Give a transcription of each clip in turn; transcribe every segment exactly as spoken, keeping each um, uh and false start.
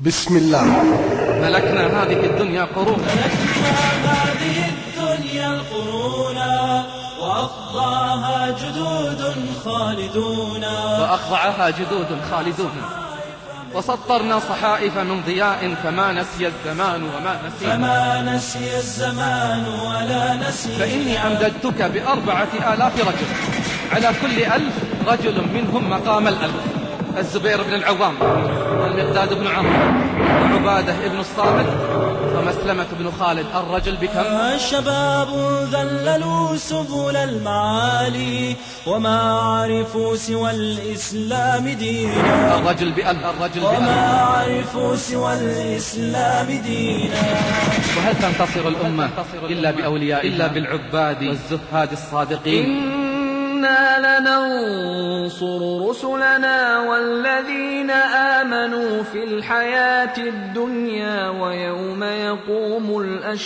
بسم الله. ملكنا هذه الدنيا قرونا، ملكنا هذه الدنيا القرونا، وأخضعها جدود خالدون وأخضعها جدود خالدون، وسطرنا صحائف من ضياء فما نسي الزمان وما نسي فما نسي الزمان ولا نسي. فإني أمددتك بأربعة آلاف رجل، على كل ألف رجل منهم مقام الألف. الزبير بن العوام، والمقداد بن عمرو، وعبادة بن الصامت، ومسلمة بن خالد. الرجل بكم؟ الشباب ذللوا سبل المعالي، وما عرفوا سوى الإسلام دينا. الرجل بألف، الرجل بألف، وما عرفوا سوى الإسلام دينا. وهل تنتصر الأمة إلا بأولياء، إلا بالعباد والزهاد الصادقين؟ إنا لننصر رسلنا والذين آمنوا في الحياة الدنيا ويوم يقوم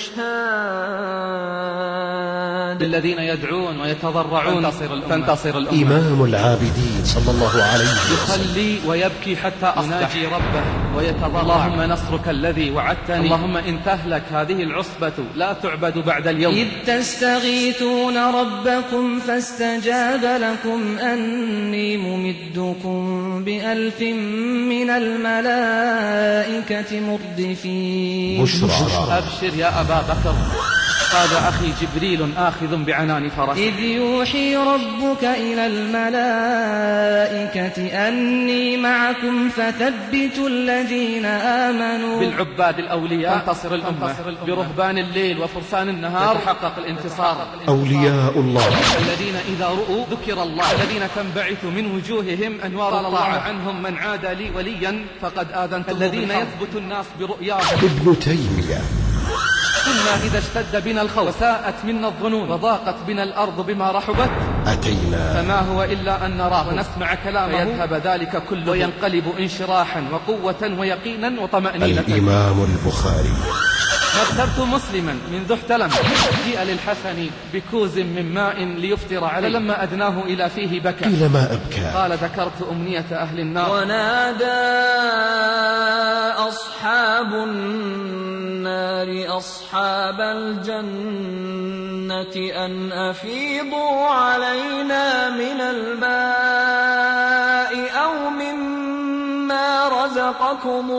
الأشهاد. الذين يدعون ويتضرعون تنتصر الأمة. إمام العابدين صلى الله عليه وسلم يصلي ويبكي حتى أصبح، يناجي ربه ويتضرع. اللهم نصرك الذي وعدتني، اللهم إن تهلك هذه العصبة لا تعبد بعد اليوم. إذ تستغيثون ربكم فاستجاب لكم أني ممدكم بألف من الملائكة مردفين. بشرى. أبشر يا أبا بكر، هذا أخي جبريل آخذ بعنان فرسه. إذ يوحي ربك إلى الملائكة أني معكم فثبتوا الذين آمنوا. بالعباد الأولياء تنتصر الأمة، برهبان الليل وفرسان النهار يتحقق الانتصار. أولياء الله الذين إذا رؤوا ذكر الله، الذين تنبعث من وجوههم أنوار الله. عنهم من عاد لي وليا فقد آذنته. الذين يثبت الناس برؤياهم. ابن تيمية. كنا إذا اشتد بنا الخوف وساءت منا الظنون وضاقت بنا الأرض بما رحبت أتينا، فما هو إلا أن نراه ونسمع كلامه فيذهب ذلك كله وينقلب انشراحا وقوة ويقينا وطمأنينة. الإمام البخاري. ما اغتبت مسلما منذ احتلم، جيء للحسن بكوز من ماء ليفطر عليه، فلما أدناه إلى فيه بكى. قيل ما أبكى؟ قال ذكرت أمنية أهل النار. ونادى أصحاب النار أصحاب الجنة أن أفيضوا علينا من الماء أو مما رزقكم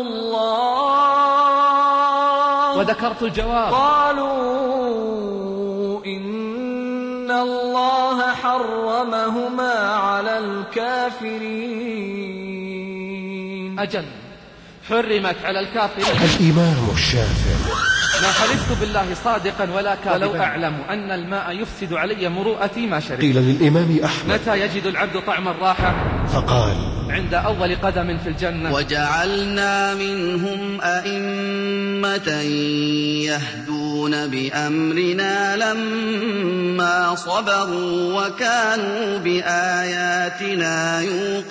الله. وذكرت الجواب. قالوا إن الله حرمهما على الكافرين. أجل، حرمت على الكافرين. الإمام الشافعي. ما حلفت بالله صادقا ولا كاذبا، ولو أعلم أن الماء يفسد علي مروءتي ما شربت. قيل للإمام أحمد: متى يجد العبد طعم الراحة؟ فقال: عند أول قدم في الجنة. وجعلنا منهم أئمة يهدون بأمرنا لما صبروا وكانوا بآياتنا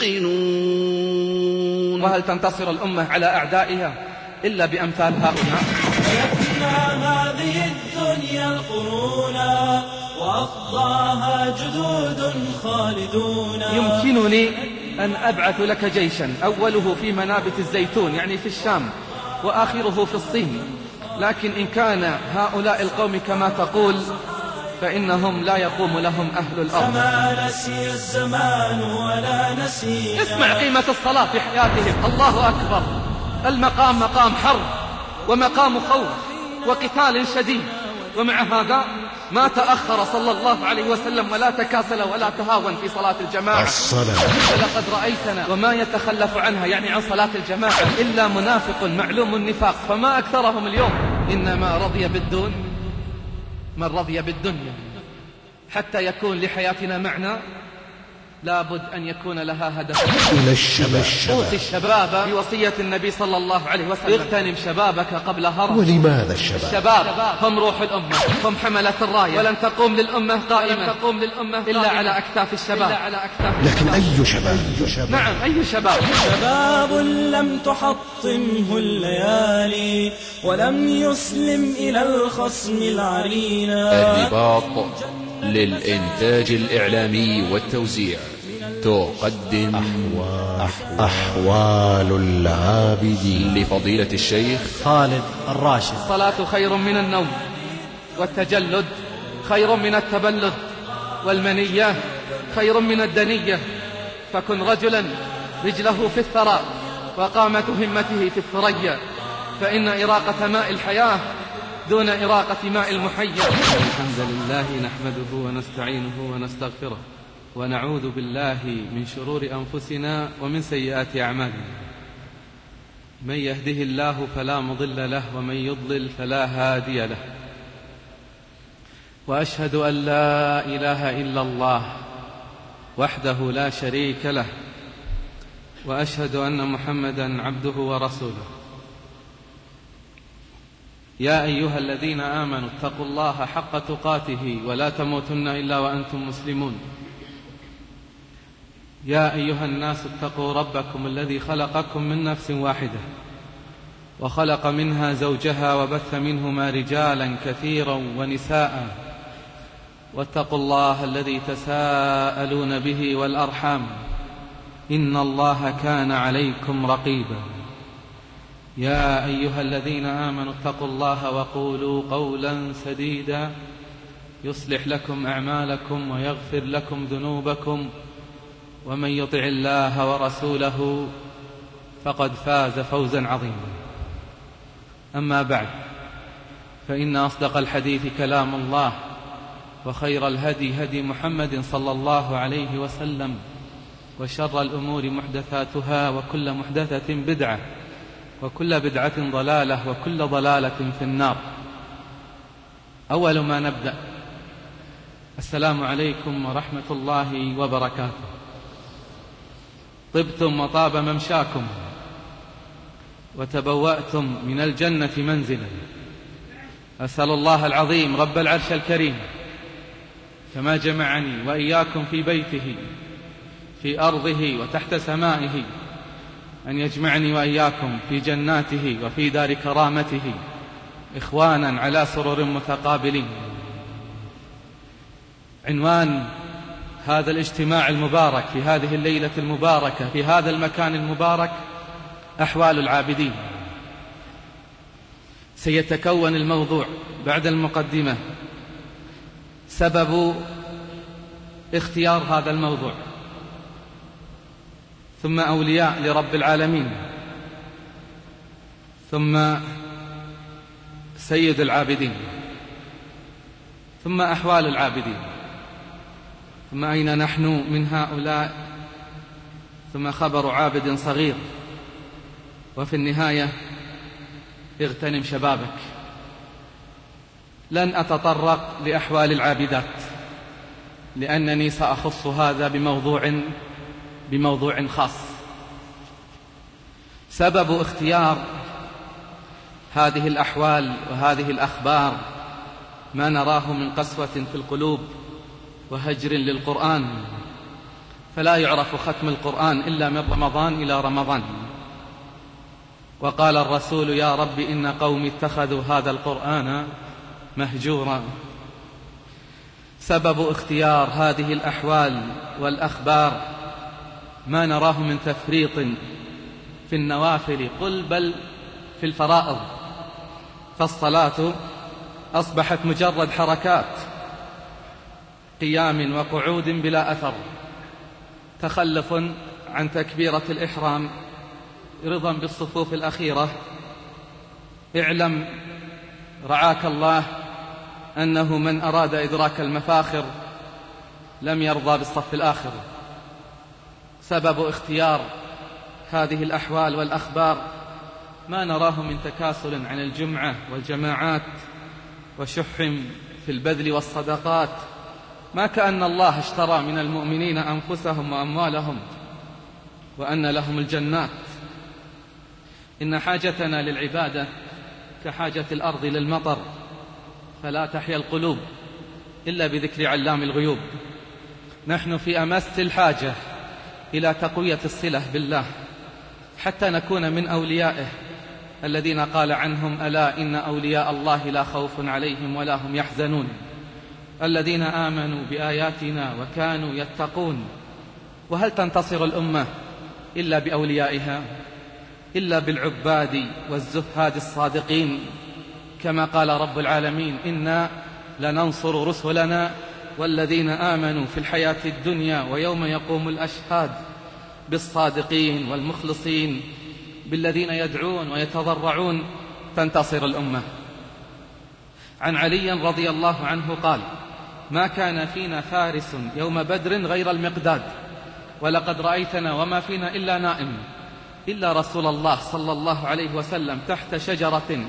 يوقنون. وهل تنتصر الأمة على أعدائها إلا بأمثال هؤلاء؟ ملكنا هذه الدنيا القرونا، وأخضعها جدود خالدون. يمكنني أن أبعث لك جيشا أوله في منابت الزيتون يعني في الشام، وآخره في الصين، لكن إن كان هؤلاء القوم كما تقول فإنهم لا يقوم لهم أهل الأرض. فما نسي الزمان ولا نسي. اسمع قيمة الصلاة في حياتهم. الله أكبر. المقام مقام حرب ومقام خوف وقتال شديد، ومع هذا ما تأخر صلى الله عليه وسلم ولا تكاسل ولا تهاون في صلاة الجماعة. الصلاة. ولقد رأيتنا وما يتخلف عنها يعني عن صلاة الجماعة إلا منافق معلوم النفاق، فما أكثرهم اليوم. إنما رضي بالدون من رضي بالدنيا. حتى يكون لحياتنا معنى لابد أن يكون لها هدف. إلى الشباب. أوصي الشباب بوصية النبي صلى الله عليه وسلم: اغتنم شبابك قبل هرم. ولماذا الشباب؟ الشباب هم روح الأمة، هم حملة الراية، ولن تقوم للأمة قائمة تقوم للأمة إلا على أكتاف الشباب. لكن أي شباب؟ نعم، أي شباب؟ شباب لم تحطمه الليالي ولم يسلم إلى الخصم العرينا. الرباط للإنتاج الإعلامي والتوزيع. تقدم أحوال, أحوال العابدين لفضيلة الشيخ خالد الراشد. الصلاة خير من النوم، والتجلد خير من التبلد، والمنية خير من الدنية. فكن رجلا رجله في الثرى وقامة همته في الثريا، فإن إراقة ماء الحياة دون إراقة ماء المحيا. الحمد لله نحمده ونستعينه ونستغفره، ونعوذ بالله من شرور أنفسنا ومن سيئات أعمالنا. من يهده الله فلا مضل له، ومن يضلل فلا هادي له. وأشهد أن لا إله إلا الله وحده لا شريك له، وأشهد أن محمدا عبده ورسوله. يا أيها الذين آمنوا اتقوا الله حق تقاته ولا تموتن إلا وأنتم مسلمون. يا أيها الناس اتقوا ربكم الذي خلقكم من نفس واحدة وخلق منها زوجها وبث منهما رجالا كثيرا ونساء، واتقوا الله الذي تساءلون به والأرحام، إن الله كان عليكم رقيبا. يا أيها الذين آمنوا اتقوا الله وقولوا قولا سديدا يصلح لكم أعمالكم ويغفر لكم ذنوبكم، ومن يطع الله ورسوله فقد فاز فوزا عظيما. أما بعد، فإن أصدق الحديث كلام الله، وخير الهدي هدي محمد صلى الله عليه وسلم، وشر الأمور محدثاتها، وكل محدثة بدعة، وكل بدعة ضلالة، وكل ضلالة في النار. أول ما نبدأ، السلام عليكم ورحمة الله وبركاته. طبتم وطاب ممشاكم، وتبوأتم من الجنة منزلا. أسأل الله العظيم رب العرش الكريم كما جمعني وإياكم في بيته في أرضه وتحت سمائه، أن يجمعني وإياكم في جناته وفي دار كرامته، إخوانا على سرر متقابلين. عنوان هذا الاجتماع المبارك في هذه الليلة المباركة في هذا المكان المبارك أحوال العابدين. سيتكون الموضوع بعد المقدمة سبب اختيار هذا الموضوع، ثم أولياء لرب العالمين، ثم سيد العابدين، ثم أحوال العابدين، ثم أين نحن من هؤلاء، ثم خبر عابد صغير، وفي النهاية اغتنم شبابك. لن أتطرق لأحوال العابدات، لأنني سأخص هذا بموضوع بموضوع خاص. سبب اختيار هذه الأحوال وهذه الأخبار ما نراه من قسوة في القلوب وهجر للقرآن، فلا يعرف ختم القرآن إلا من رمضان إلى رمضان. وقال الرسول: يا رب إن قومي اتخذوا هذا القرآن مهجورا. سبب اختيار هذه الأحوال والأخبار ما نراه من تفريط في النوافل، قل بل في الفرائض، فالصلاة أصبحت مجرد حركات، قيام وقعود بلا أثر، تخلف عن تكبيرة الإحرام، رضا بالصفوف الأخيرة. اعلم رعاك الله أنه من أراد إدراك المفاخر لم يرضى بالصف الآخر. سبب اختيار هذه الأحوال والأخبار ما نراه من تكاسل عن الجمعة والجماعات، وشح في البذل والصدقات، ما كأن الله اشترى من المؤمنين أنفسهم وأموالهم وأن لهم الجنات. إن حاجتنا للعبادة كحاجة الأرض للمطر، فلا تحيا القلوب إلا بذكر علام الغيوب. نحن في أمس الحاجة إلى تقوية الصلة بالله حتى نكون من أوليائه الذين قال عنهم: ألا إن أولياء الله لا خوف عليهم ولا هم يحزنون، الذين آمنوا بآياتنا وكانوا يتقون. وهل تنتصر الأمة إلا بأوليائها، إلا بالعباد والزهاد الصادقين؟ كما قال رب العالمين: إنا لننصر رسلنا والذين آمنوا في الحياة الدنيا ويوم يقوم الأشهاد، بالصادقين والمخلصين، بالذين يدعون ويتضرعون تنتصر الأمة. عن علي رضي الله عنه قال: ما كان فينا فارس يوم بدر غير المقداد، ولقد رأيتنا وما فينا إلا نائم، إلا رسول الله صلى الله عليه وسلم تحت شجرة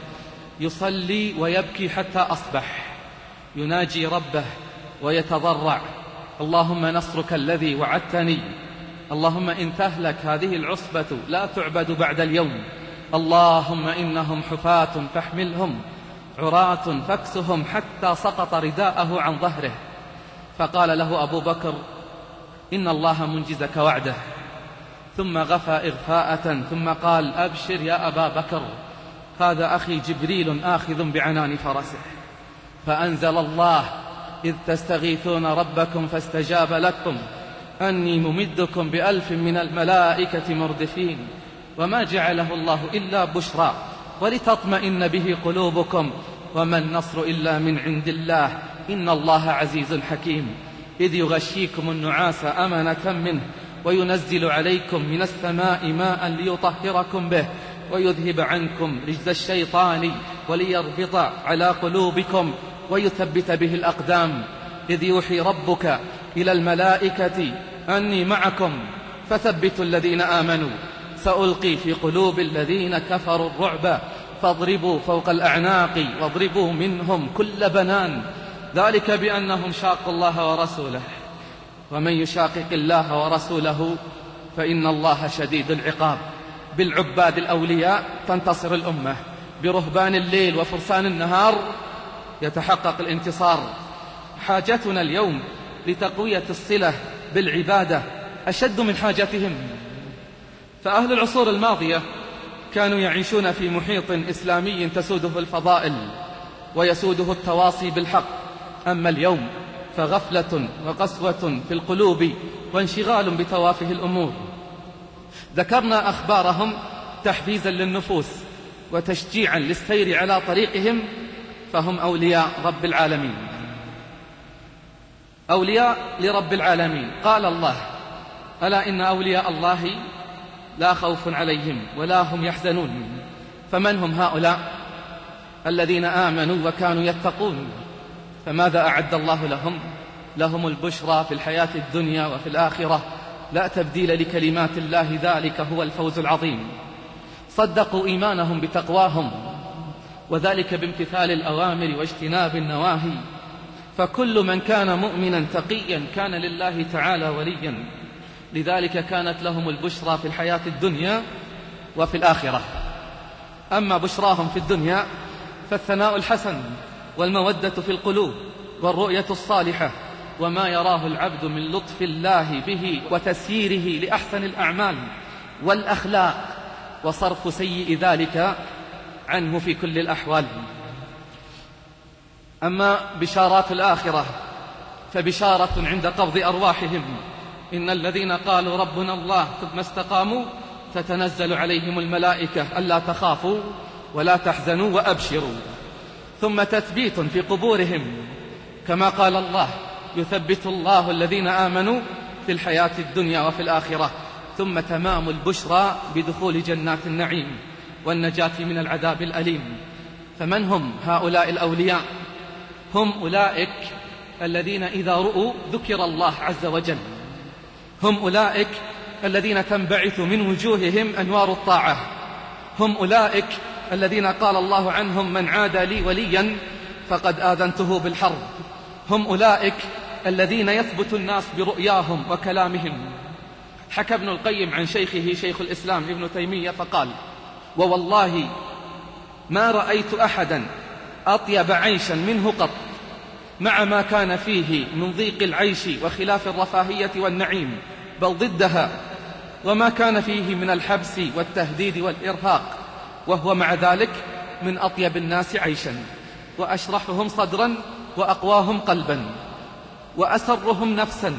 يصلي ويبكي حتى أصبح، يناجي ربه ويتضرع: اللهم نصرك الذي وعدتني، اللهم إن تهلك هذه العصبة لا تعبد بعد اليوم، اللهم إنهم حفاة فاحملهم، عراة فاكسهم، حتى سقط رداءه عن ظهره. فقال له أبو بكر: إن الله منجزك وعده. ثم غفى إغفاءة ثم قال: أبشر يا أبا بكر، هذا أخي جبريل آخذ بعنان فرسه. فأنزل الله: إذ تستغيثون ربكم فاستجاب لكم أني ممدكم بألف من الملائكة مردفين. وما جعله الله إلا بشرى ولتطمئن به قلوبكم، وما النصر إلا من عند الله، إن الله عزيز حكيم. إذ يغشيكم النعاس أمنة منه وينزل عليكم من السماء ماء ليطهركم به ويذهب عنكم رجز الشيطان وليربط على قلوبكم ويثبت به الأقدام. إذ يوحي ربك إلى الملائكة أني معكم فثبتوا الذين آمنوا، سألقي في قلوب الذين كفروا الرعب فاضربوا فوق الأعناق واضربوا منهم كل بنان، ذلك بأنهم شاقوا الله ورسوله، ومن يشاقق الله ورسوله فإن الله شديد العقاب. بالعباد الأولياء تنتصر الأمة، برهبان الليل وفرسان النهار يتحقق الانتصار. حاجتنا اليوم لتقوية الصلة بالعبادة أشد من حاجتهم. فأهل العصور الماضية كانوا يعيشون في محيط إسلامي تسوده الفضائل ويسوده التواصي بالحق، أما اليوم فغفلة وقسوة في القلوب وانشغال بتوافه الأمور. ذكرنا أخبارهم تحفيزا للنفوس وتشجيعا للسير على طريقهم، فهم أولياء رب العالمين، أولياء لرب العالمين. قال الله: ألا إن أولياء الله لا خوف عليهم ولا هم يحزنون. فمن هم هؤلاء؟ الذين آمنوا وكانوا يتقون. فماذا أعد الله لهم؟ لهم البشرى في الحياة الدنيا وفي الآخرة، لا تبديل لكلمات الله، ذلك هو الفوز العظيم. صدقوا إيمانهم بتقواهم، وذلك بامتثال الأوامر واجتناب النواهي. فكل من كان مؤمنا تقيا كان لله تعالى وليا، لذلك كانت لهم البشرى في الحياة الدنيا وفي الآخرة. أما بشراهم في الدنيا فالثناء الحسن والمودة في القلوب والرؤية الصالحة، وما يراه العبد من لطف الله به وتسييره لأحسن الأعمال والأخلاق وصرف سيء ذلك عنه في كل الأحوال. أما بشارات الآخرة فبشارة عند قبض أرواحهم: إن الذين قالوا ربنا الله ثم استقاموا تتنزل عليهم الملائكة ألا تخافوا ولا تحزنوا وأبشروا. ثم تثبيت في قبورهم، كما قال الله: يثبت الله الذين آمنوا في الحياة الدنيا وفي الآخرة. ثم تمام البشرى بدخول جنات النعيم والنجاة من العذاب الأليم. فمن هم هؤلاء الأولياء؟ هم أولئك الذين إذا رؤوا ذكر الله عز وجل، هم أولئك الذين تنبعث من وجوههم أنوار الطاعة، هم أولئك الذين قال الله عنهم: من عادى لي وليا فقد آذنته بالحرب. هم أولئك الذين يثبت الناس برؤياهم وكلامهم. حكى ابن القيم عن شيخه شيخ الإسلام ابن تيمية فقال: ووالله ما رأيت أحدا أطيب عيشا منه قط، مع ما كان فيه من ضيق العيش وخلاف الرفاهية والنعيم، بل ضدها، وما كان فيه من الحبس والتهديد والإرهاق، وهو مع ذلك من أطيب الناس عيشا، وأشرحهم صدرا، وأقواهم قلبا، وأسرهم نفسا،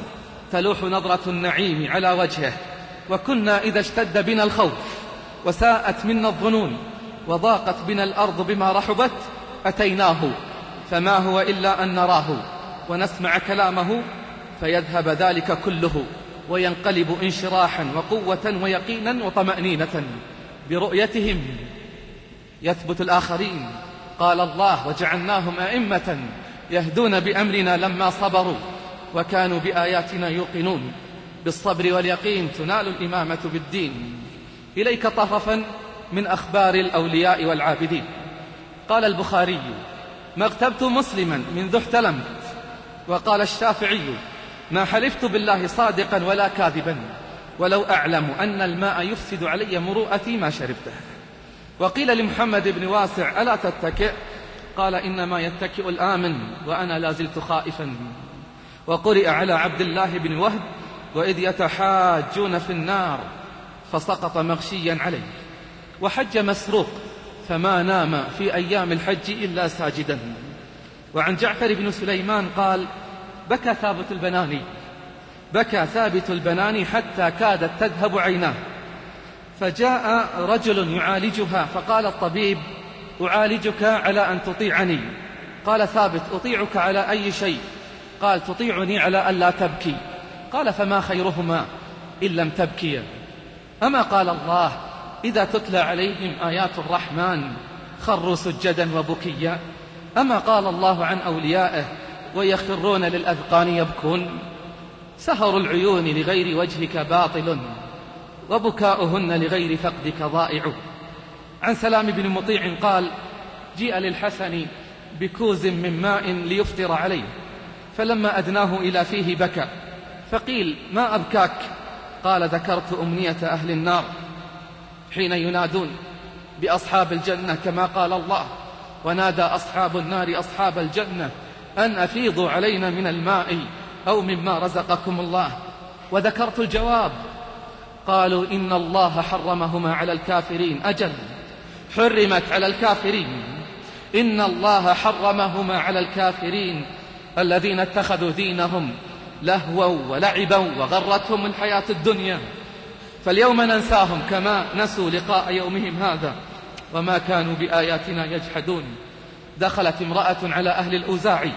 تلوح نظرة النعيم على وجهه، وكنا إذا اشتد بنا الخوف وساءت منا الظنون وضاقت بنا الأرض بما رحبت أتيناه، فما هو إلا أن نراه ونسمع كلامه فيذهب ذلك كله، وينقلب انشراحا وقوة ويقينا وطمأنينة برؤيتهم يثبت الآخرين. قال الله: وجعلناهم أئمة يهدون بأمرنا لما صبروا وكانوا بآياتنا يوقنون. بالصبر واليقين تنال الإمامة بالدين. إليك طرفا من أخبار الأولياء والعابدين. قال البخاري: ما اغتبت مسلما منذ احتلمت. وقال الشافعي: ما حلفت بالله صادقا ولا كاذبا، ولو أعلم أن الماء يفسد علي مروءتي ما شربته. وقيل لمحمد بن واسع: ألا تتكئ؟ قال: إنما يتكئ الآمن وأنا لا زلت خائفا. وقرئ على عبد الله بن وهب: وإذ يتحاجون في النار فسقط مغشيا عليه. وحج مسروق فما نام في أيام الحج إلا ساجدا. وعن جعفر بن سليمان قال: بكى ثابت البناني بكى ثابت البناني حتى كادت تذهب عيناه، فجاء رجل يعالجها فقال الطبيب: أعالجك على أن تطيعني. قال ثابت: أطيعك على أي شيء؟ قال: تطيعني على أن لا تبكي. قال: فما خيرهما إن لم تبكي؟ أما قال الله: إذا تتلى عليهم آيات الرحمن خروا سجدا وبكيا؟ أما قال الله عن أوليائه: ويخرون للأذقان يبكون؟ سهر العيون لغير وجهك باطل وبكاؤهن لغير فقدك ضائع. عن سلام بن مطيع قال: جيء للحسن بكوز من ماء ليفطر عليه، فلما أدناه إلى فيه بكى، فقيل: ما أبكاك؟ قال: ذكرت أمنية أهل النار حين ينادون بأصحاب الجنة كما قال الله: ونادى أصحاب النار أصحاب الجنة أن أفيضوا علينا من الماء أو مما رزقكم الله. وذكرت الجواب، قالوا: إن الله حرمهما على الكافرين. أجل، حرمت على الكافرين. إن الله حرمهما على الكافرين الذين اتخذوا دينهم لهوا ولعبا وغرتهم الحياة الدنيا، فاليوم ننساهم كما نسوا لقاء يومهم هذا وما كانوا بآياتنا يجحدون. دخلت امرأة على أهل الأوزاعي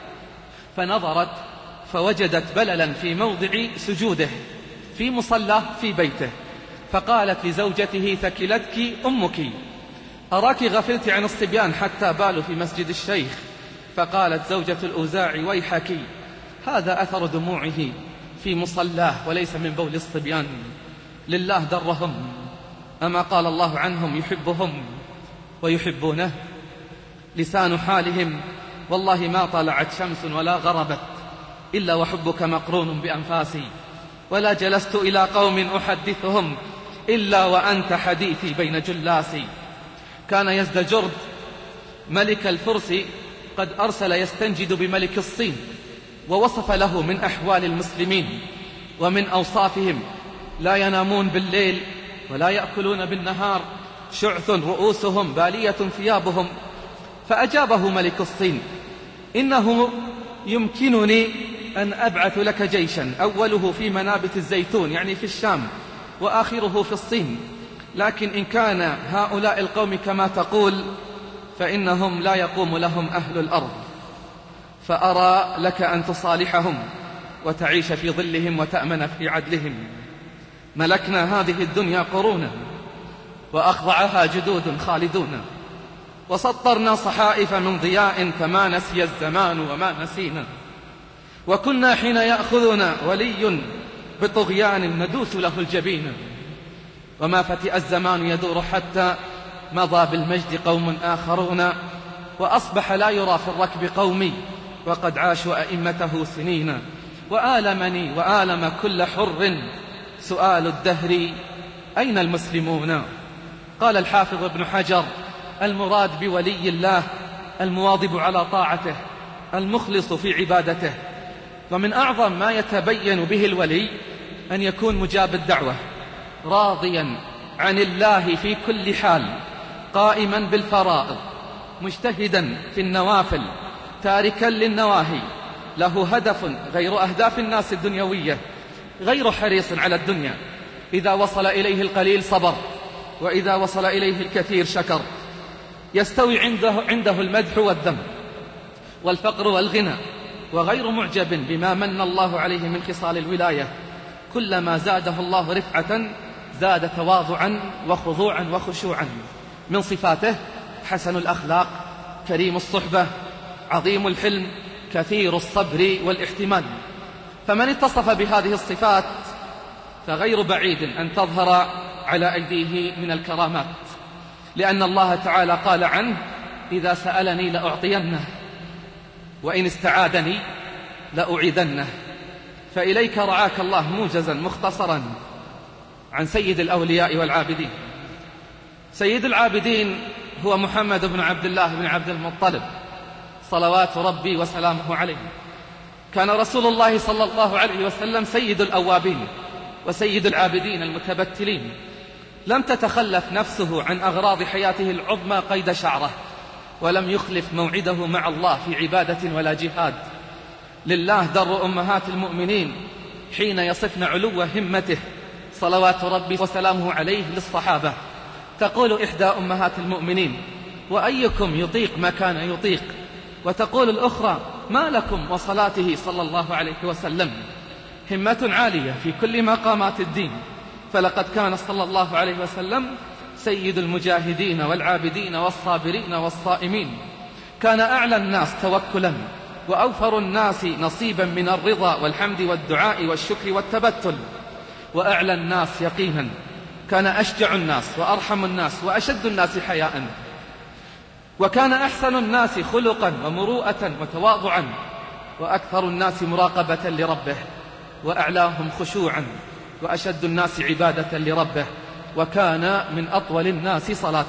فنظرت فوجدت بللا في موضع سجوده في مصلى في بيته، فقالت لزوجته: ثكلتك أمك، أراك غفلت عن الصبيان حتى بالوا في مسجد الشيخ. فقالت زوجة الأوزاعي: ويحك، هذا أثر دموعه في مصلاه وليس من بول الصبيان، لله درهم. أما قال الله عنهم: يحبهم ويحبونه. لسان حالهم: والله ما طلعت شمس ولا غربت إلا وحبك مقرون بأنفاسي، ولا جلست إلى قوم أحدثهم إلا وأنت حديثي بين جلاسي. كان يزدجرد ملك الفرس قد أرسل يستنجد بملك الصين، ووصف له من أحوال المسلمين ومن أوصافهم: لا ينامون بالليل ولا يأكلون بالنهار، شعث رؤوسهم بالية ثيابهم. فأجابه ملك الصين: إنه يمكنني أن أبعث لك جيشا، أوله في منابت الزيتون يعني في الشام وآخره في الصين، لكن إن كان هؤلاء القوم كما تقول فإنهم لا يقوم لهم أهل الأرض، فأرى لك أن تصالحهم وتعيش في ظلهم وتأمن في عدلهم. ملكنا هذه الدنيا قرونا وأخضعها جدود خالدون، وسطرنا صحائف من ضياء فما نسي الزمان وما نسينا، وكنا حين يأخذنا ولي بطغيان ندوس له الجبين، وما فتئ الزمان يدور حتى مضى بالمجد قوم آخرون، وأصبح لا يرى في الركب قومي وقد عاشوا أئمته سنين. وآلمني وآلم كل حر سؤال الدهر: أين المسلمون؟ قال الحافظ ابن حجر: المراد بولي الله المواظب على طاعته المخلص في عبادته. ومن أعظم ما يتبين به الولي أن يكون مجاب الدعوة، راضيا عن الله في كل حال، قائما بالفرائض، مجتهدا في النوافل، تاركا للنواهي، له هدف غير أهداف الناس الدنيوية، غير حريص على الدنيا. إذا وصل إليه القليل صبر، وإذا وصل إليه الكثير شكر. يستوي عنده, عنده المدح والذم والفقر والغنى، وغير معجب بما من الله عليه من خصال الولاية. كلما زاده الله رفعة زاد تواضعا وخضوعا وخشوعا. من صفاته حسن الأخلاق، كريم الصحبة، عظيم الحلم، كثير الصبر والاحتمال. فمن اتصف بهذه الصفات فغير بعيد أن تظهر على أيديه من الكرامات، لأن الله تعالى قال عنه: إذا سألني لأعطينه، وإن استعاذني لأعيذنه. فإليك رعاك الله موجزا مختصرا عن سيد الأولياء والعابدين. سيد العابدين هو محمد بن عبد الله بن عبد المطلب صلوات ربي وسلامه عليه. كان رسول الله صلى الله عليه وسلم سيد الأوابين وسيد العابدين المتبتلين. لم تتخلف نفسه عن أغراض حياته العظمى قيد شعره، ولم يخلف موعده مع الله في عبادة ولا جهاد. لله در أمهات المؤمنين حين يصفن علو همته صلوات ربي وسلامه عليه للصحابة. تقول إحدى أمهات المؤمنين: وأيكم يطيق ما كان يطيق؟ وتقول الأخرى: ما لكم وصلاته صلى الله عليه وسلم؟ همة عالية في كل مقامات الدين. فلقد كان صلى الله عليه وسلم سيد المجاهدين والعابدين والصابرين والصائمين. كان أعلى الناس توكلا، وأوفر الناس نصيبا من الرضا والحمد والدعاء والشكر والتبتل، وأعلى الناس يقينا. كان أشجع الناس وأرحم الناس وأشد الناس حياء، وكان أحسن الناس خلقا ومروءة وتواضعا، وأكثر الناس مراقبة لربه، وأعلاهم خشوعا، وأشد الناس عبادة لربه، وكان من أطول الناس صلاة.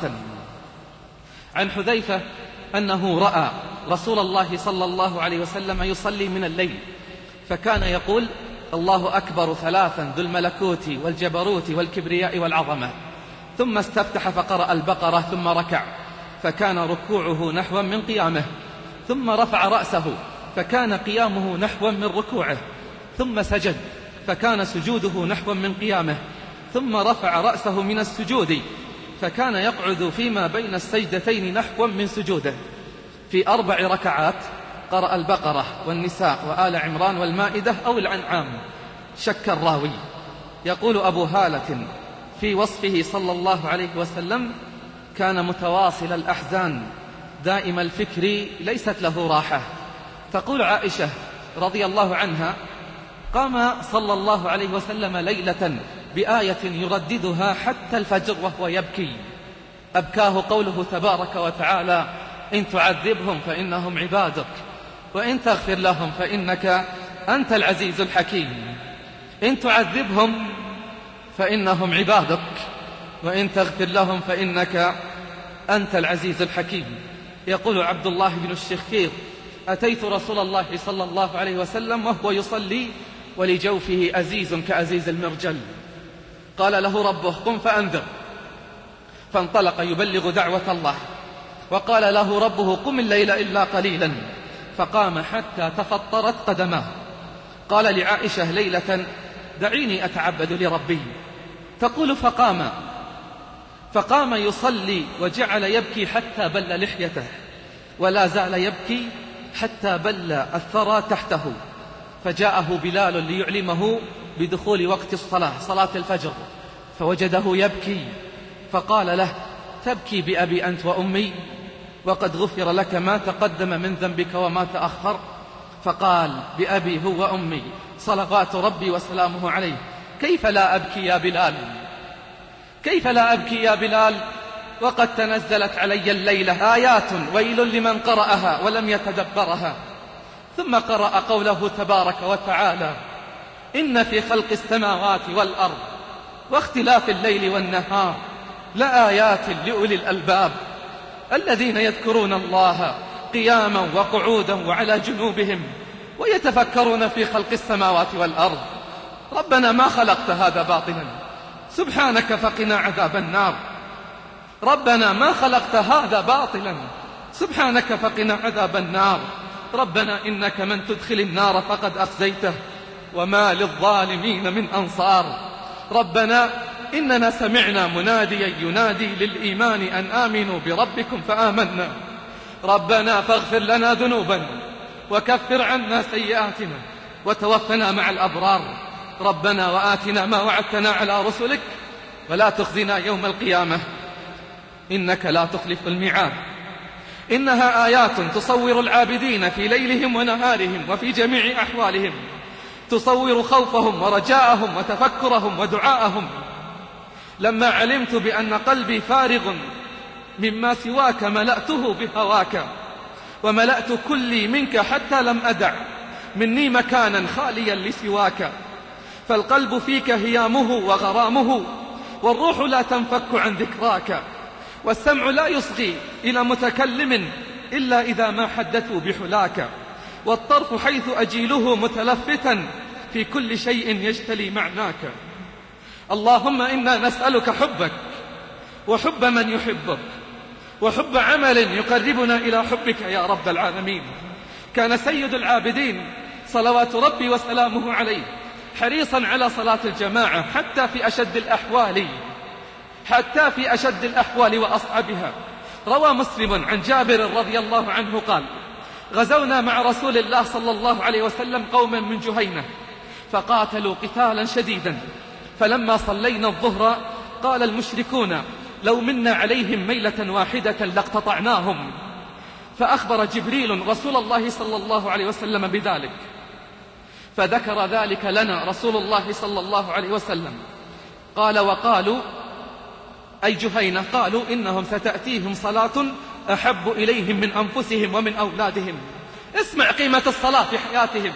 عن حذيفة أنه رأى رسول الله صلى الله عليه وسلم يصلي من الليل، فكان يقول: الله أكبر ثلاثا ذو الملكوت والجبروت والكبرياء والعظمة. ثم استفتح فقرأ البقرة ثم ركع، فكان ركوعه نحوا من قيامه. ثم رفع رأسه فكان قيامه نحوا من ركوعه. ثم سجد فكان سجوده نحوا من قيامه. ثم رفع رأسه من السجود فكان يقعد فيما بين السجدتين نحوا من سجوده. في أربع ركعات قرأ البقرة والنساء وآل عمران والمائدة أو الأنعام. شك الراوي. يقول أبو هالة في وصفه صلى الله عليه وسلم: كان متواصل الأحزان دائم الفكر ليست له راحة. تقول عائشة رضي الله عنها: قام صلى الله عليه وسلم ليلة بآية يرددها حتى الفجر وهو يبكي. أبكاه قوله تبارك وتعالى: إن تعذبهم فإنهم عبادك، وإن تغفر لهم فإنك أنت العزيز الحكيم. إن تعذبهم فإنهم عبادك، وإن تغفر لهم فإنك أنت العزيز الحكيم. يقول عبد الله بن الشخير: أتيت رسول الله صلى الله عليه وسلم وهو يصلي ولجوفه أزيز كأزيز المرجل. قال له ربه: قم فأنذر. فانطلق يبلغ دعوة الله. وقال له ربه: قم الليل إلا قليلا. فقام حتى تفطرت قدماه. قال لعائشة ليلة: دعيني أتعبد لربي. تقول: فقام فقام يصلي وجعل يبكي حتى بل لحيته، ولا زال يبكي حتى بل الثرى تحته. فجاءه بلال ليعلمه بدخول وقت الصلاة، صلاة الفجر، فوجده يبكي فقال له: تبكي بأبي أنت وأمي وقد غفر لك ما تقدم من ذنبك وما تأخر؟ فقال: بأبي هو وأمي صلوات ربي وسلامه عليه. كيف لا أبكي يا بلال؟ كيف لا أبكي يا بلال وقد تنزلت علي الليلة آيات ويل لمن قرأها ولم يتدبرها. ثم قرأ قوله تبارك وتعالى: إن في خلق السماوات والأرض واختلاف الليل والنهار لآيات لأولي الألباب الذين يذكرون الله قياما وقعودا وعلى جنوبهم ويتفكرون في خلق السماوات والأرض. ربنا ما خلقت هذا باطلا سبحانك فقنا عذاب النار. ربنا ما خلقت هذا باطلا سبحانك فقنا عذاب النار. ربنا إنك من تدخل النار فقد أخزيته وما للظالمين من أنصار. ربنا إننا سمعنا مناديا ينادي للإيمان أن آمنوا بربكم فآمنا. ربنا فاغفر لنا ذنوبنا وكفر عنا سيئاتنا وتوفنا مع الأبرار. ربنا وآتنا ما وعدتنا على رسلك ولا تخزنا يوم القيامة إنك لا تخلف الميعاد. إنها آيات تصور العابدين في ليلهم ونهارهم وفي جميع أحوالهم، تصور خوفهم ورجاءهم وتفكرهم ودعاءهم. لما علمت بأن قلبي فارغ مما سواك ملأته بهواك، وملأت كلي منك حتى لم أدع مني مكانا خاليا لسواك. فالقلب فيك هيامه وغرامه، والروح لا تنفك عن ذكراك، والسمع لا يصغي إلى متكلم إلا إذا ما حدثوا بحلاك، والطرف حيث أجيله متلفتا في كل شيء يجتلي معناك. اللهم إنا نسألك حبك وحب من يحبك وحب عمل يقربنا إلى حبك يا رب العالمين. كان سيد العابدين صلوات ربي وسلامه عليه حريصا على صلاة الجماعة حتى في أشد الأحوال حتى في أشد الأحوال وأصعبها. روى مسلم عن جابر رضي الله عنه قال: غزونا مع رسول الله صلى الله عليه وسلم قوما من جهينة فقاتلوا قتالا شديدا، فلما صلينا الظهر قال المشركون: لو منا عليهم ميلة واحدة لاقتطعناهم. فأخبر جبريل رسول الله صلى الله عليه وسلم بذلك، فذكر ذلك لنا رسول الله صلى الله عليه وسلم. قال: وقالوا أي جهينة قالوا إنهم ستأتيهم صلاة أحب إليهم من أنفسهم ومن أولادهم. اسمع قيمة الصلاة في حياتهم.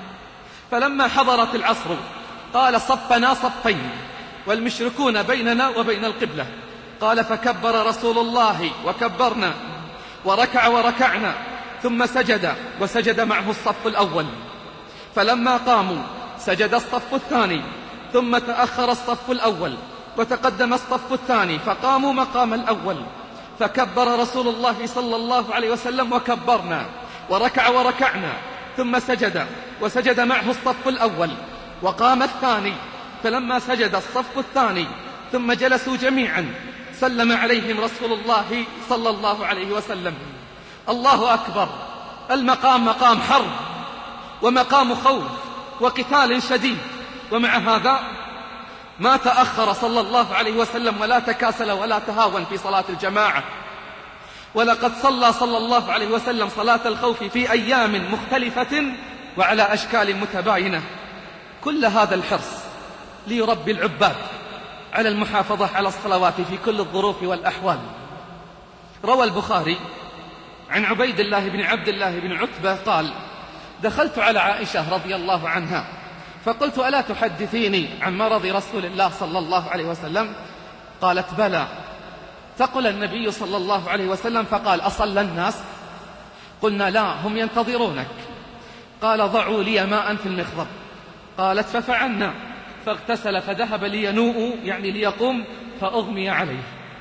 فلما حضرت العصر قال: صفنا صفين والمشركون بيننا وبين القبلة. قال: فكبر رسول الله وكبرنا، وركع وركعنا، ثم سجد وسجد معه الصف الأول. فلما قاموا سجد الصف الثاني، ثم تأخر الصف الأول وتقدم الصف الثاني، فقاموا مقام الأول. فكبر رسول الله صلى الله عليه وسلم وكبرنا، وركع وركعنا، ثم سجد وسجد معه الصف الأول، وقام الثاني. فلما سجد الصف الثاني ثم جلسوا جميعا سلم عليهم رسول الله صلى الله عليه وسلم. الله أكبر. المقام مقام حرب ومقام خوف وقتال شديد، ومع هذا ما تأخر صلى الله عليه وسلم ولا تكاسل ولا تهاون في صلاة الجماعة. ولقد صلى صلى الله عليه وسلم صلاة الخوف في أيام مختلفة وعلى أشكال متباينة. كل هذا الحرص ليربي العباد على المحافظة على الصلوات في كل الظروف والأحوال. روى البخاري عن عبيد الله بن عبد الله بن عتبة قال: دخلت على عائشة رضي الله عنها فقلت: ألا تحدثيني عن مرض رسول الله صلى الله عليه وسلم؟ قالت: بلى. ثقل النبي صلى الله عليه وسلم فقال: أصلى الناس؟ قلنا: لا، هم ينتظرونك. قال: ضعوا لي ماء في المخضب. قالت: ففعلنا، فاغتسل فذهب لينوء يعني ليقوم، فأغمي عليه.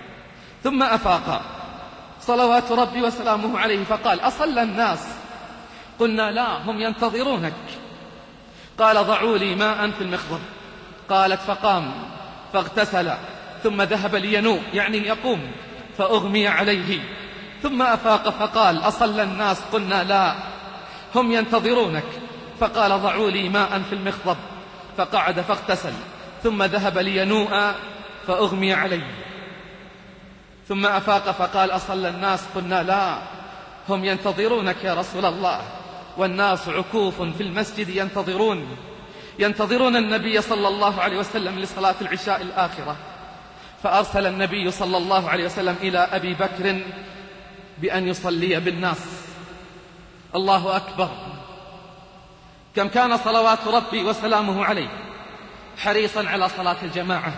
ثم أفاق صلوات ربي وسلامه عليه فقال: أصلى الناس؟ قلنا: لا، هم ينتظرونك. قال: ضعوا لي ماء في المخضب. قالت: فقام فاغتسل ثم ذهب لينوء يعني يقوم، فأغمي عليه. ثم أفاق فقال: أصلى الناس؟ قلنا: لا، هم ينتظرونك. فقال: ضعوا لي ماء في المخضب. فقعد فاغتسل ثم ذهب لينوء فأغمي عليه. ثم أفاق فقال: أصلى الناس؟ قلنا: لا، هم ينتظرونك يا رسول الله. والناس عكوف في المسجد ينتظرون ينتظرون النبي صلى الله عليه وسلم لصلاة العشاء الآخرة. فأرسل النبي صلى الله عليه وسلم إلى أبي بكر بأن يصلي بالناس. الله أكبر. كم كان صلوات ربي وسلامه عليه حريصا على صلاة الجماعة.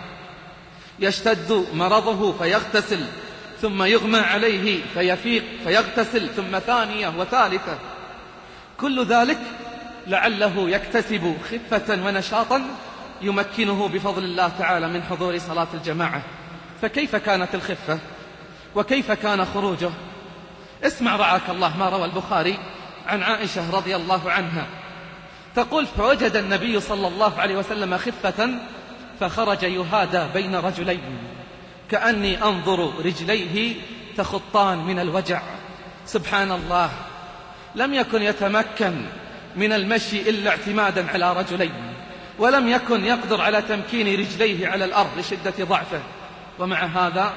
يشتد مرضه فيغتسل ثم يغمى عليه فيفيق فيغتسل ثم ثانية وثالثة، كل ذلك لعله يكتسب خفة ونشاطا يمكنه بفضل الله تعالى من حضور صلاة الجماعة. فكيف كانت الخفة وكيف كان خروجه؟ اسمع رعاك الله ما روى البخاري عن عائشة رضي الله عنها تقول: فوجد النبي صلى الله عليه وسلم خفة فخرج يهادى بين رجلين كأني أنظر رجليه تخطان من الوجع. سبحان الله، لم يكن يتمكن من المشي إلا اعتمادا على رجلين، ولم يكن يقدر على تمكين رجليه على الأرض لشدة ضعفه، ومع هذا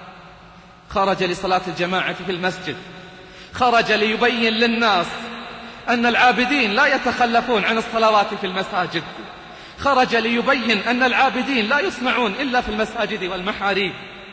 خرج لصلاة الجماعة في المسجد، خرج ليبين للناس أن العابدين لا يتخلفون عن الصلوات في المساجد، خرج ليبين أن العابدين لا يسمعون إلا في المساجد والمحاريب،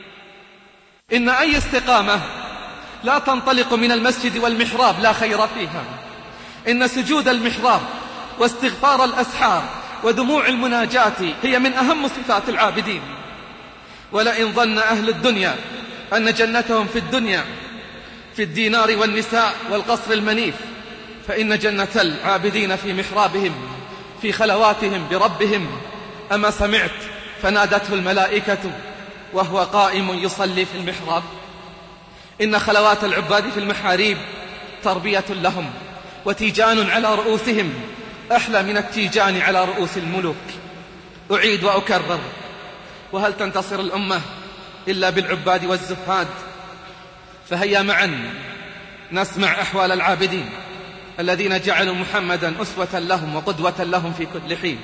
إن أي استقامة لا تنطلق من المسجد والمحراب لا خير فيها، إن سجود المحراب واستغفار الأسحار ودموع المناجاة هي من أهم صفات العابدين. ولئن ظن أهل الدنيا أن جنتهم في الدنيا في الدينار والنساء والقصر المنيف، فإن جنة العابدين في محرابهم في خلواتهم بربهم. أما سمعت فنادته الملائكة وهو قائم يصلي في المحراب؟ إن خلوات العباد في المحاريب تربية لهم وتيجان على رؤوسهم أحلى من التيجان على رؤوس الملوك. أعيد وأكرر: وهل تنتصر الأمة إلا بالعباد والزهاد؟ فهيا معا نسمع أحوال العابدين الذين جعلوا محمدا أسوة لهم وقدوة لهم في كل حين.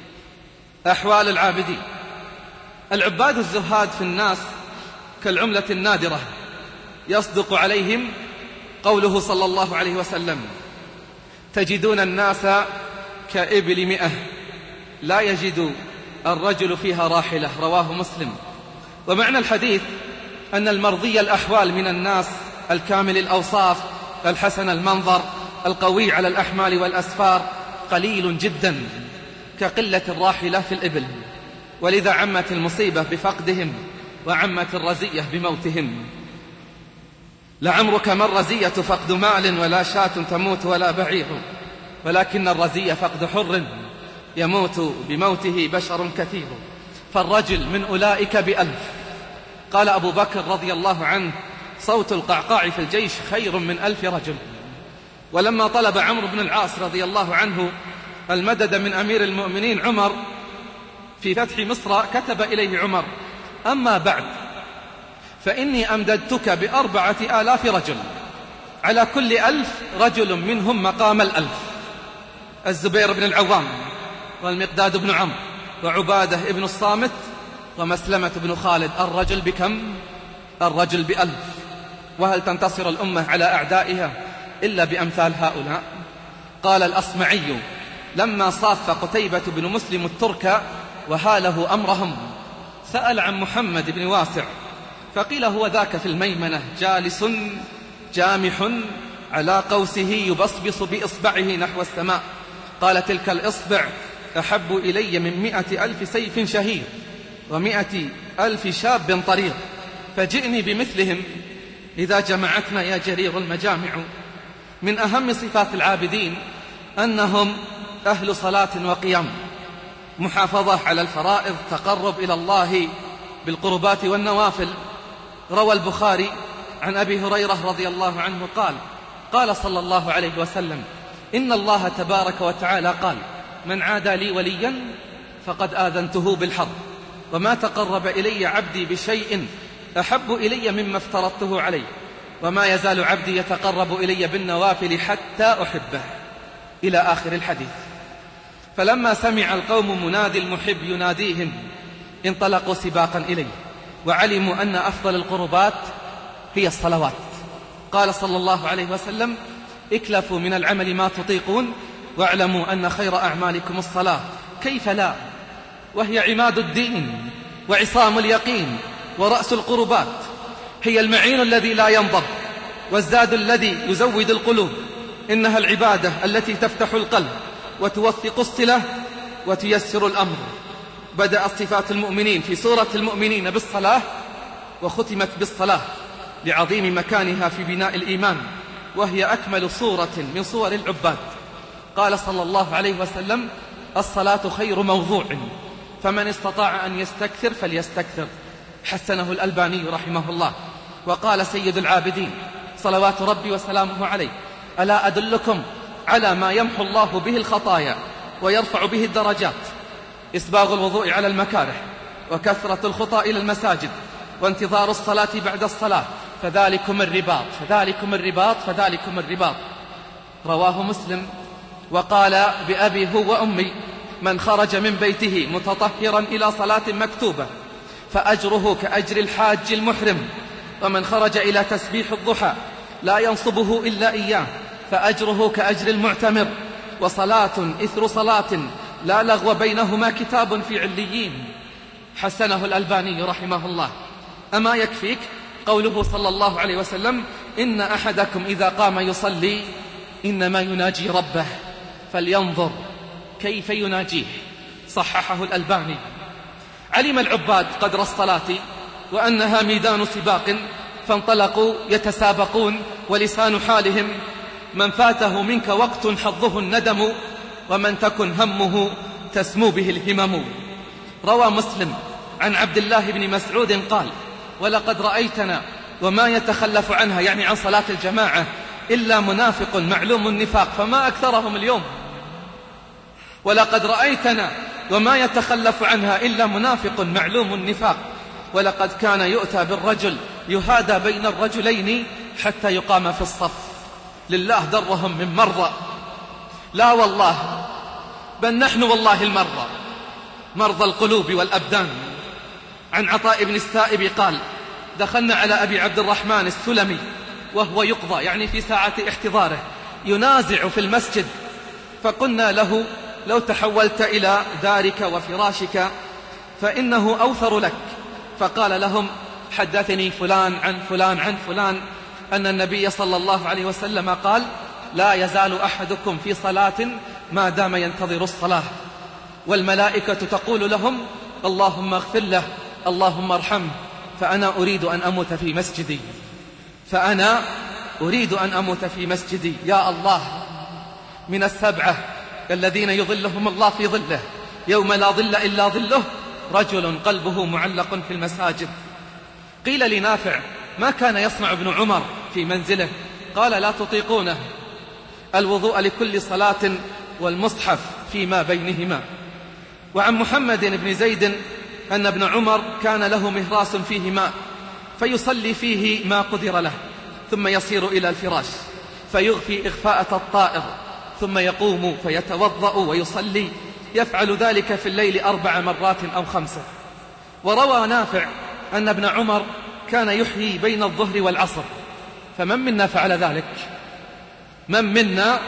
أحوال العابدين: العباد الزهاد في الناس كالعملة النادرة، يصدق عليهم قوله صلى الله عليه وسلم: تجدون الناس كإبل مئة لا يجد الرجل فيها راحلة، رواه مسلم. ومعنى الحديث أن المرضي الأحوال من الناس الكامل الأوصاف الحسن المنظر القوي على الأحمال والأسفار قليل جدا كقلة الراحلة في الإبل، ولذا عمت المصيبة بفقدهم وعمت الرزية بموتهم. لعمرك ما الرزية فقد مال ولا شاة تموت ولا بعير، ولكن الرزية فقد حر يموت بموته بشر كثير، فالرجل من أولئك بألف. قال أبو بكر رضي الله عنه: صوت القعقاع في الجيش خير من ألف رجل. ولما طلب عمرو بن العاص رضي الله عنه المدد من أمير المؤمنين عمر في فتح مصر، كتب إليه عمر: أما بعد فإني أمددتك بأربعة آلاف رجل، على كل ألف رجل منهم مقام الألف. الزبير بن العوام والمقداد بن عمرو وعبادة بن الصامت ومسلمة بن خالد، الرجل بكم؟ الرجل بألف. وهل تنتصر الأمة على أعدائها إلا بأمثال هؤلاء؟ قال الأصمعي لما صاف قتيبة بن مسلم الترك وهاله أمرهم، سأل عن محمد بن واسع فقيل: هو ذاك في الميمنة جالس جامح على قوسه يبصبص بإصبعه نحو السماء. قال: تلك الإصبع أحب إلي من مئة ألف سيف شهير ومئة ألف شاب طريق، فجئني بمثلهم إذا جمعتنا يا جرير المجامع. من أهم صفات العابدين أنهم أهل صلاة وقيام، محافظة على الفرائض، تقرب إلى الله بالقربات والنوافل. روى البخاري عن أبي هريرة رضي الله عنه قال: قال صلى الله عليه وسلم: إن الله تبارك وتعالى قال: من عادى لي وليا فقد آذنته بالحرب، وما تقرب إلي عبدي بشيء أحب إلي مما افترضته عليه، وما يزال عبدي يتقرب إلي بالنوافل حتى أحبه، إلى آخر الحديث. فلما سمع القوم منادي المحب يناديهم انطلقوا سباقا إليه، وعلموا أن أفضل القربات هي الصلوات. قال صلى الله عليه وسلم: اكلفوا من العمل ما تطيقون، واعلموا أن خير أعمالكم الصلاة. كيف لا، وهي عماد الدين وعصام اليقين ورأس القربات، هي المعين الذي لا ينضب والزاد الذي يزود القلوب. إنها العبادة التي تفتح القلب وتوثق الصلة وتيسر الأمر. بدأت صفات المؤمنين في سورة المؤمنين بالصلاة، وختمت بالصلاة لعظيم مكانها في بناء الإيمان، وهي أكمل صورة من صور العباد. قال صلى الله عليه وسلم: الصلاة خير موضوع، فمن استطاع أن يستكثر فليستكثر. حسنه الألباني رحمه الله. وقال سيد العابدين صلوات ربي وسلامه عليه: ألا أدلكم على ما يمحو الله به الخطايا ويرفع به الدرجات؟ إسباغ الوضوء على المكاره، وكثرة الخطى إلى المساجد، وانتظار الصلاة بعد الصلاة، فذلكم الرباط فذلكم الرباط فذلكم الرباط. رواه مسلم وقال بأبي هو وأمي: من خرج من بيته متطهرا إلى صلاة مكتوبة فأجره كأجر الحاج المحرم، ومن خرج إلى تسبيح الضحى لا ينصبه إلا إياه فأجره كأجر المعتمر، وصلاة إثر صلاة لا لغو بينهما كتاب في عليين. حسنه الألباني رحمه الله. أما يكفيك قوله صلى الله عليه وسلم: إن أحدكم إذا قام يصلي إنما يناجي ربه فلينظر كيف يناجيه. صححه الألباني. علم العباد قدر الصلاة وأنها ميدان سباق، فانطلقوا يتسابقون، ولسان حالهم: من فاته منك وقت حظه الندم، ومن تكن همه تسمو به الهمم. روى مسلم عن عبد الله بن مسعود قال: ولقد رأيتنا وما يتخلف عنها، يعني عن صلاة الجماعة، إلا منافق معلوم النفاق، فما أكثرهم اليوم. ولقد رأيتنا وما يتخلف عنها إلا منافق معلوم النفاق، ولقد كان يؤتى بالرجل يهادى بين الرجلين حتى يقام في الصف. لله درهم من مرضى. لا والله، بل نحن والله المرضى، مرضى القلوب والأبدان. عن عطاء بن السائب قال: دخلنا على أبي عبد الرحمن السلمي وهو يقضى، يعني في ساعة احتضاره، ينازع في المسجد، فقلنا له: لو تحولت إلى دارك وفراشك فإنه أوثر لك. فقال لهم: حدثني فلان عن فلان عن فلان أن النبي صلى الله عليه وسلم قال: لا يزال أحدكم في صلاة ما دام ينتظر الصلاة، والملائكة تقول لهم: اللهم اغفر له، اللهم ارحمه، فأنا أريد أن أموت في مسجدي، فأنا أريد أن أموت في مسجدي. يا الله، من السبعة الذين يظلهم الله في ظله يوم لا ظل إلا ظله رجل قلبه معلق في المساجد. قيل لنافع: ما كان يصنع ابن عمر في منزله؟ قال: لا تطيقونه الوضوء لكل صلاة والمصحف فيما بينهما. وعن محمد بن زيد أن ابن عمر كان له مهراس فيه ماء، فيصلي فيه ما قدر له، ثم يصير إلى الفراش فيغفي إغفاءة الطائر، ثم يقوم فيتوضأ ويصلي، يفعل ذلك في الليل أربع مرات أو خمسة. وروى نافع أن ابن عمر كان يحيي بين الظهر والعصر. فمن منا فعل ذلك؟ من منا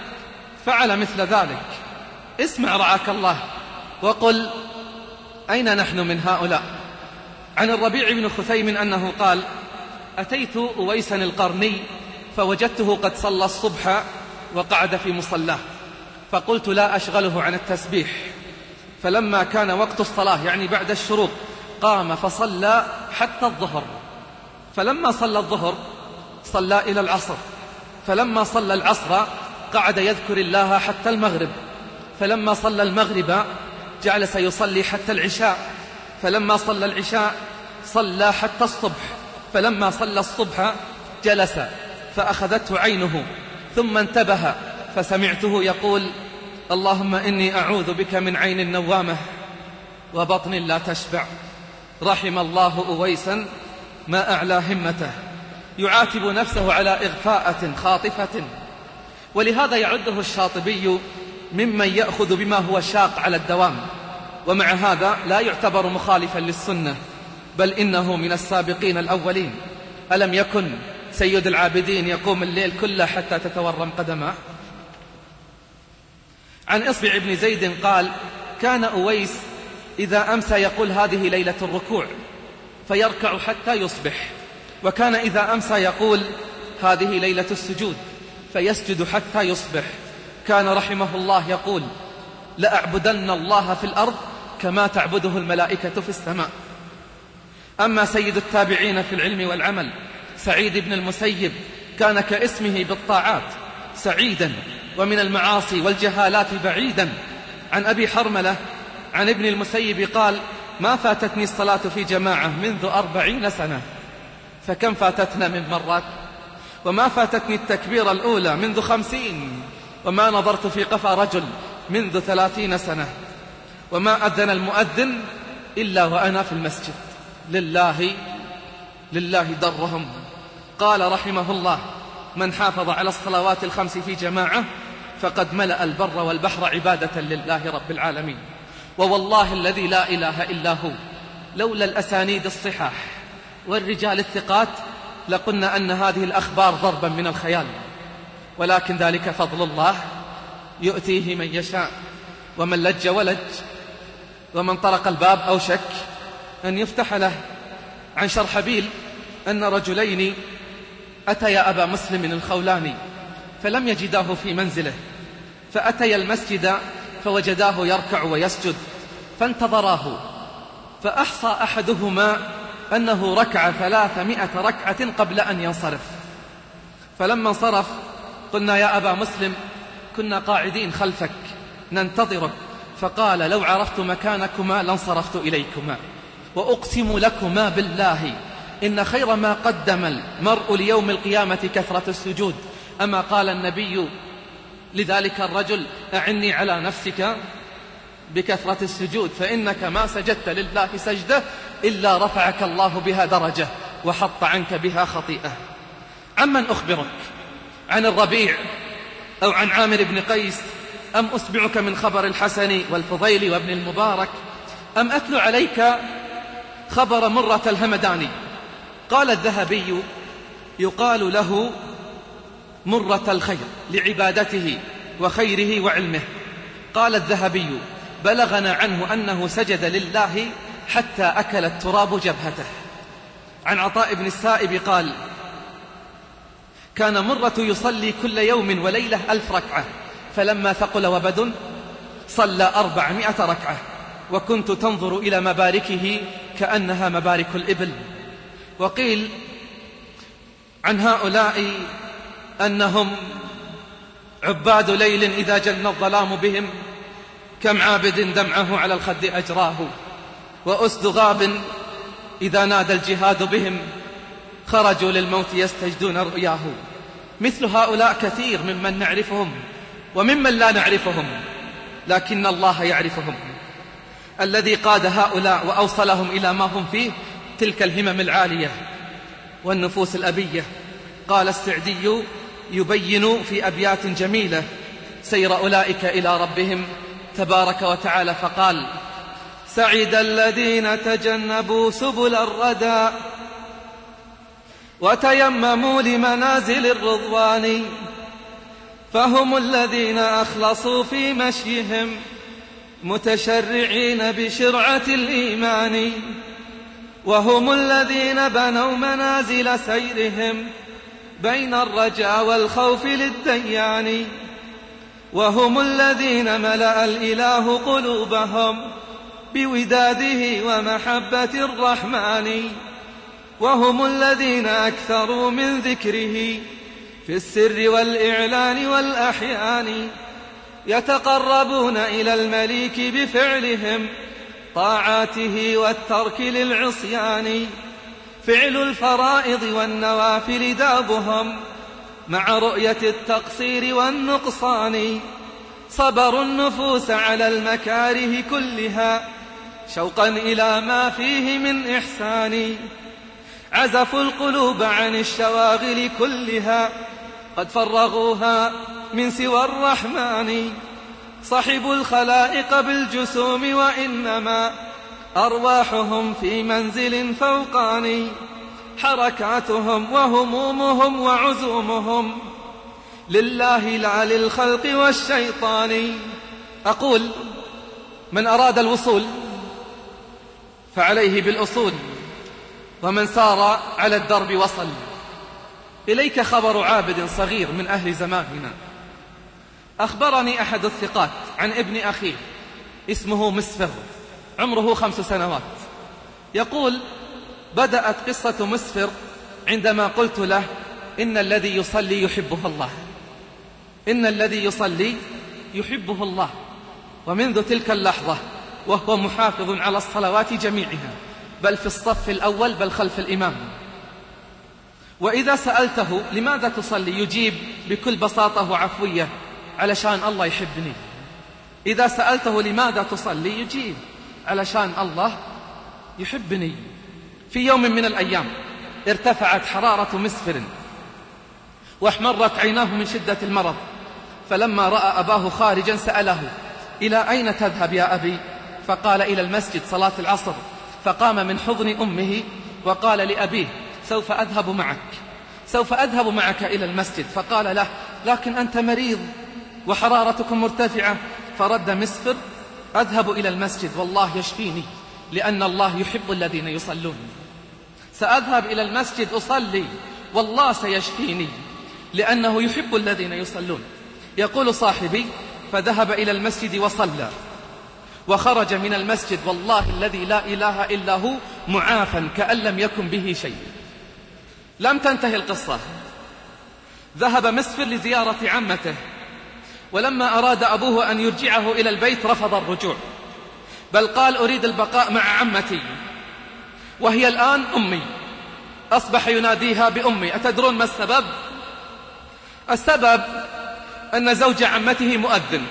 فعل مثل ذلك؟ اسمع رعاك الله وقل: أين نحن من هؤلاء؟ عن الربيع بن خثيم أنه قال: أتيت أويسا القرني فوجدته قد صلى الصبح وقعد في مصلاه، فقلت: لا أشغله عن التسبيح. فلما كان وقت الصلاة، يعني بعد الشروق، قام فصلى حتى الظهر. فلما صلى الظهر صلى إلى العصر. فلما صلى العصر قعد يذكر الله حتى المغرب. فلما صلى المغرب جلس يصلي حتى العشاء. فلما صلى العشاء صلى حتى الصبح. فلما صلى الصبح جلس فأخذته عينه، ثم انتبه فسمعته يقول: اللهم إني أعوذ بك من عين نوامة وبطن لا تشبع. رحم الله أويسا ما أعلى همته، يعاتب نفسه على إغفاءة خاطفة. ولهذا يعده الشاطبي ممن يأخذ بما هو شاق على الدوام، ومع هذا لا يعتبر مخالفا للسنة، بل إنه من السابقين الأولين. ألم يكن سيد العابدين يقوم الليل كله حتى تتورم قدمه؟ عن إصبع بن زيد قال: كان أويس إذا أمسى يقول: هذه ليلة الركوع، فيركع حتى يصبح. وكان إذا أمسى يقول: هذه ليلة السجود، فيسجد حتى يصبح. كان رحمه الله يقول: لأعبدن الله في الأرض كما تعبده الملائكة في السماء. أما سيد التابعين في العلم والعمل سعيد بن المسيب كان كاسمه بالطاعات سعيدا، ومن المعاصي والجهالات بعيدا. عن أبي حرملة عن ابن المسيب قال: ما فاتتني الصلاة في جماعة منذ أربعين سنة، فكم فاتتنا من مرات. وما فاتتني التكبيرة الأولى منذ خمسين، وما نظرت في قفا رجل منذ ثلاثين سنة، وما أذن المؤذن إلا وأنا في المسجد. لله لله درهم. قال رحمه الله: من حافظ على الصلوات الخمس في جماعة فقد ملأ البر والبحر عبادة لله رب العالمين. ووالله الذي لا إله إلا هو، لولا الأسانيد الصحاح والرجال الثقات لقلنا أن هذه الأخبار ضربا من الخيال، ولكن ذلك فضل الله يؤتيه من يشاء. ومن لج ولج، ومن طرق الباب أوشك أن يفتح له. عن شرحبيل أن رجلين أتيا أبا مسلم الخولاني فلم يجداه في منزله، فأتيا المسجد فوجداه يركع ويسجد، فانتظراه، فأحصى أحدهما أنه ركع ثلاثمائة ركعة قبل أن ينصرف. فلما انصرف قلنا: يا أبا مسلم، كنا قاعدين خلفك ننتظرك. فقال: لو عرفت مكانكما لانصرفت إليكما، وأقسم لكما بالله إن خير ما قدم المرء ليوم القيامة كثرة السجود. أما قال النبي لذلك الرجل: أعني على نفسك بكثرة السجود، فإنك ما سجدت لله سجدة إلا رفعك الله بها درجة وحط عنك بها خطيئة. عمن أخبرك؟ عن الربيع أو عن عامر بن قيس؟ أم أسبعك من خبر الحسن والفضيل وابن المبارك؟ أم أتلو عليك خبر مرة الهمداني؟ قال الذهبي: يقال له مرة الخير لعبادته وخيره وعلمه. قال الذهبي: بلغنا عنه أنه سجد لله حتى أكل التراب جبهته. عن عطاء بن السائب قال: كان مرة يصلي كل يوم وليلة ألف ركعة، فلما ثقل وبد صلى أربعمائة ركعة، وكنت تنظر إلى مباركه كأنها مبارك الإبل. وقيل عن هؤلاء أنهم عباد ليل إذا جن الظلام بهم، كم عابد دمعه على الخد أجراه، وأسد غاب إذا نادى الجهاد بهم، خرجوا للموت يستجدون رؤياه. مثل هؤلاء كثير ممن نعرفهم وممن لا نعرفهم، لكن الله يعرفهم. الذي قاد هؤلاء وأوصلهم إلى ما هم فيه تلك الهمم العالية والنفوس الأبية. قال السعدي يبين في أبيات جميلة سير أولئك إلى ربهم تبارك وتعالى فقال: سعد الذين تجنبوا سبل الردى وتيمموا لمنازل الرضوان، فهم الذين أخلصوا في مشيهم متشرعين بشرعة الإيمان، وهم الذين بنوا منازل سيرهم بين الرجاء والخوف للديان، وهم الذين ملأ الإله قلوبهم بوداده ومحبة الرحمن، وهم الذين أكثروا من ذكره في السر والإعلان والأحيان، يتقربون إلى المليك بفعلهم طاعاته والترك للعصيان، فعل الفرائض والنوافل دابهم مع رؤية التقصير والنقصان، صبروا النفوس على المكاره كلها شوقا إلى ما فيه من إحسان، عزفوا القلوب عن الشواغل كلها قد فرغوها من سوى الرحمن، صحبوا الخلائق بالجسوم وإنما أرواحهم في منزل فوقاني، حركاتهم وهمومهم وعزومهم لله لا للخلق والشيطان. أقول: من أراد الوصول فعليه بالأصول، ومن سار على الدرب وصل. إليك خبر عابد صغير من أهل زماننا. أخبرني أحد الثقات عن ابن أخيه اسمه مسفر، عمره خمس سنوات. يقول: بدأت قصة مسفر عندما قلت له: إن الذي يصلي يحبه الله، إن الذي يصلي يحبه الله. ومنذ تلك اللحظة وهو محافظ على الصلوات جميعها، بل في الصف الأول بل خلف الإمام. وإذا سألته لماذا تصلي يجيب بكل بساطة وعفوية: علشان الله يحبني. إذا سألته لماذا تصلي يجيب: علشان الله يحبني. في يوم من الأيام ارتفعت حرارة مسفر واحمرت عيناه من شدة المرض، فلما رأى أباه خارجا سأله: إلى أين تذهب يا أبي؟ فقال: إلى المسجد صلاة العصر. فقام من حضن أمه وقال لأبيه: سوف أذهب معك سوف أذهب معك إلى المسجد. فقال له: لكن أنت مريض وحرارتكم مرتفعة. فرد مسفر: أذهب إلى المسجد والله يشفيني، لأن الله يحب الذين يصلون. سأذهب إلى المسجد أصلي والله سيشفيني، لأنه يحب الذين يصلون. يقول صاحبي: فذهب إلى المسجد وصلى، وخرج من المسجد والله الذي لا إله إلا هو معافا كأن لم يكن به شيء. لم تنتهي القصة. ذهب مسفر لزيارة عمته، ولما أراد أبوه أن يرجعه إلى البيت رفض الرجوع، بل قال: أريد البقاء مع عمتي وهي الآن أمي. أصبح يناديها بأمي. أتدرون ما السبب؟ السبب أن زوج عمته مؤذن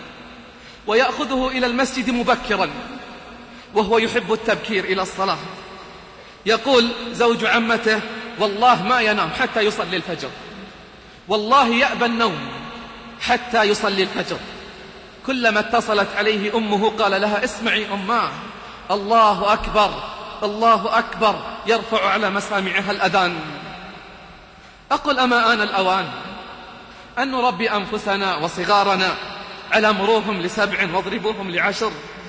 ويأخذه إلى المسجد مبكرا، وهو يحب التبكير إلى الصلاة. يقول زوج عمته: والله ما ينام حتى يصلي الفجر، والله يأبى النوم حتى يصلي الفجر. كلما اتصلت عليه أمه قال لها: اسمعي أماه، الله أكبر الله أكبر، يرفع على مسامعها الأذان. أقول: أما آن الأوان أن نربي أنفسنا وصغارنا على مروهم لسبع واضربوهم لعشر؟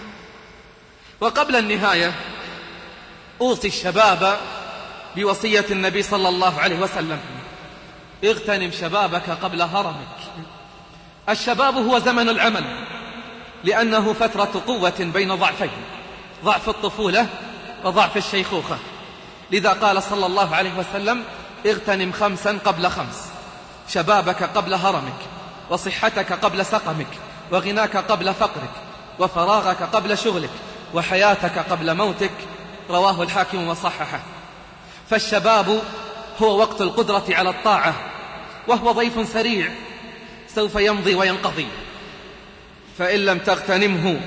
وقبل النهاية أوصي الشباب بوصية النبي صلى الله عليه وسلم: اغتنم شبابك قبل هرمك. الشباب هو زمن العمل، لأنه فترة قوة بين ضعفين: ضعف الطفولة وضعف الشيخوخة. لذا قال صلى الله عليه وسلم: اغتنم خمسا قبل خمس: شبابك قبل هرمك، وصحتك قبل سقمك، وغناك قبل فقرك، وفراغك قبل شغلك، وحياتك قبل موتك. رواه الحاكم وصححه. فالشباب هو وقت القدرة على الطاعة، وهو ضيف سريع سوف يمضي وينقضي، فإن لم تغتنمه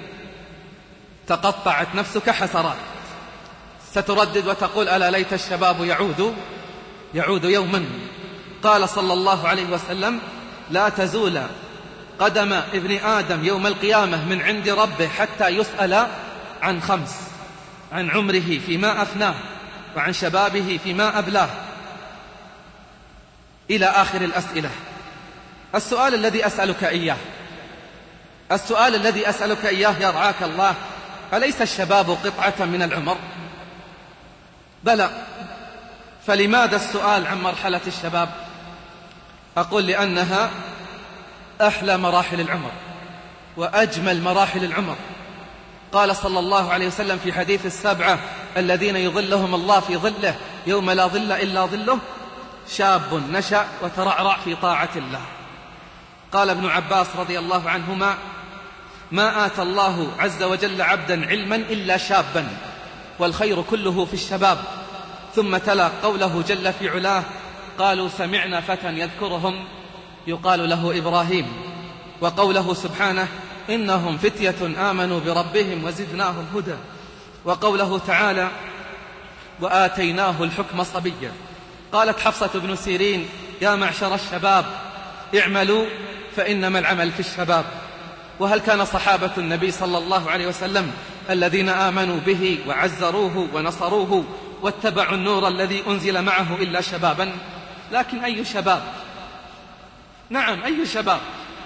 تقطعت نفسك حسرات. ستردد وتقول: ألا ليت الشباب يعود يعود يوما. قال صلى الله عليه وسلم: لا تزول قدم ابن آدم يوم القيامة من عند ربه حتى يسأل عن خمس: عن عمره فيما أفناه، وعن شبابه فيما أبلاه، إلى آخر الأسئلة. السؤال الذي أسألك إياه السؤال الذي أسألك إياه يرعاك الله: أليس الشباب قطعة من العمر؟ بلى. فلماذا السؤال عن مرحلة الشباب؟ أقول: لأنها أحلى مراحل العمر وأجمل مراحل العمر. قال صلى الله عليه وسلم في حديث السبعة الذين يظلهم الله في ظله يوم لا ظل إلا ظله: شاب نشأ وترعرع في طاعة الله. قال ابن عباس رضي الله عنهما: ما آتى الله عز وجل عبدا علما إلا شابا، والخير كله في الشباب. ثم تلا قوله جل في علاه: قالوا سمعنا فتى يذكرهم يقال له إبراهيم. وقوله سبحانه: إنهم فتية آمنوا بربهم وزدناهم هدى. وقوله تعالى: وآتيناه الحكم صبيا. قالت حفصة بن سيرين: يا معشر الشباب اعملوا فإنما العمل في الشباب. وهل كان صحابة النبي صلى الله عليه وسلم الذين آمنوا به وعزروه ونصروه واتبعوا النور الذي أنزل معه إلا شبابا؟ لكن أي شباب؟ نعم، أي شباب؟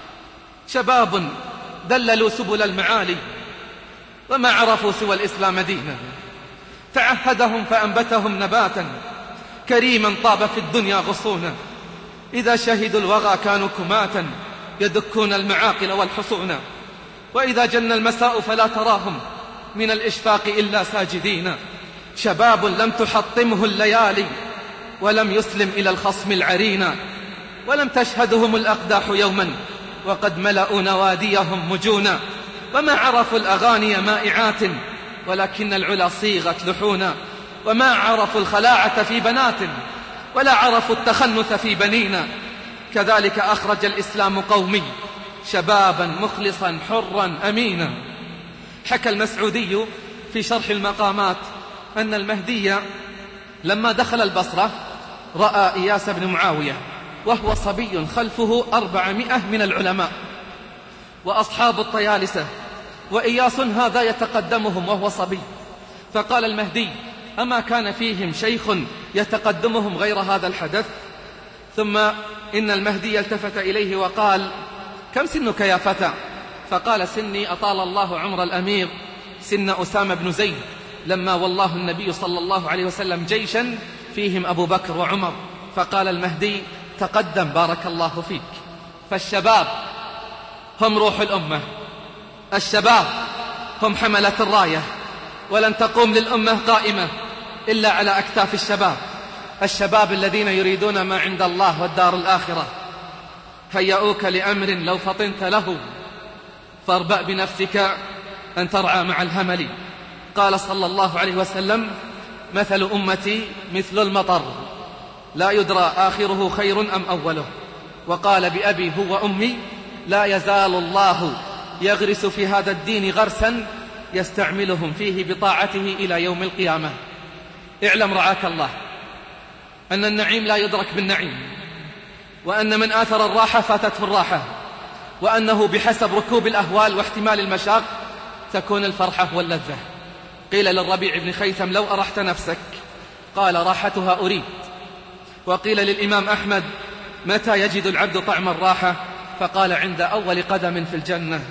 شباب دللوا سبل المعالي وما عرفوا سوى الإسلام دينا، تعهدهم فأنبتهم نباتا كريما طاب في الدنيا غصونا. إذا شهدوا الوغى كانوا كماتا يدكون المعاقل والحصونا. وإذا جن المساء فلا تراهم من الإشفاق إلا ساجدين. شباب لم تحطمه الليالي ولم يسلم إلى الخصم العرينا، ولم تشهدهم الأقداح يوما وقد ملأوا نواديهم مجونا. وما عرفوا الأغاني مائعات ولكن العلا صيغت لحونا. وما عرفوا الخلاعة في بنات ولا عرفوا التخنث في بنينا. كذلك أخرج الإسلام قومي شبابا مخلصا حرا أمينا. حكى المسعودي في شرح المقامات أن المهدي لما دخل البصرة رأى إياس بن معاوية وهو صبي خلفه أربعمائة من العلماء وأصحاب الطيالسة، وإياس هذا يتقدمهم وهو صبي. فقال المهدي: أما كان فيهم شيخ يتقدمهم غير هذا الحدث؟ ثم إن المهدي التفت إليه وقال: كم سنك يا فتى؟ فقال: سني أطال الله عمر الأمير سن أسامة بن زيد، لما والله النبي صلى الله عليه وسلم جيشا فيهم أبو بكر وعمر. فقال المهدي: تقدم بارك الله فيك. فالشباب هم روح الأمة، الشباب هم حملة الراية، ولن تقوم للأمة قائمة إلا على أكتاف الشباب، الشباب الذين يريدون ما عند الله والدار الآخرة. هيئوك لأمر لو فطنت له، فاربأ بنفسك أن ترعى مع الهمل. قال صلى الله عليه وسلم: مثل أمتي مثل المطر لا يدرى آخره خير أم أوله. وقال: بأبي هو أمي لا يزال الله يغرس في هذا الدين غرسا يستعملهم فيه بطاعته إلى يوم القيامة. اعلم رعاك الله أن النعيم لا يدرك بالنعيم، وأن من آثر الراحة فاتته الراحة، وأنه بحسب ركوب الأهوال واحتمال المشاق تكون الفرحة واللذة. قيل للربيع بن خيثم: لو أرحت نفسك؟ قال: راحتها أريد. وقيل للإمام أحمد: متى يجد العبد طعم الراحة؟ فقال: عند أول قدم في الجنة.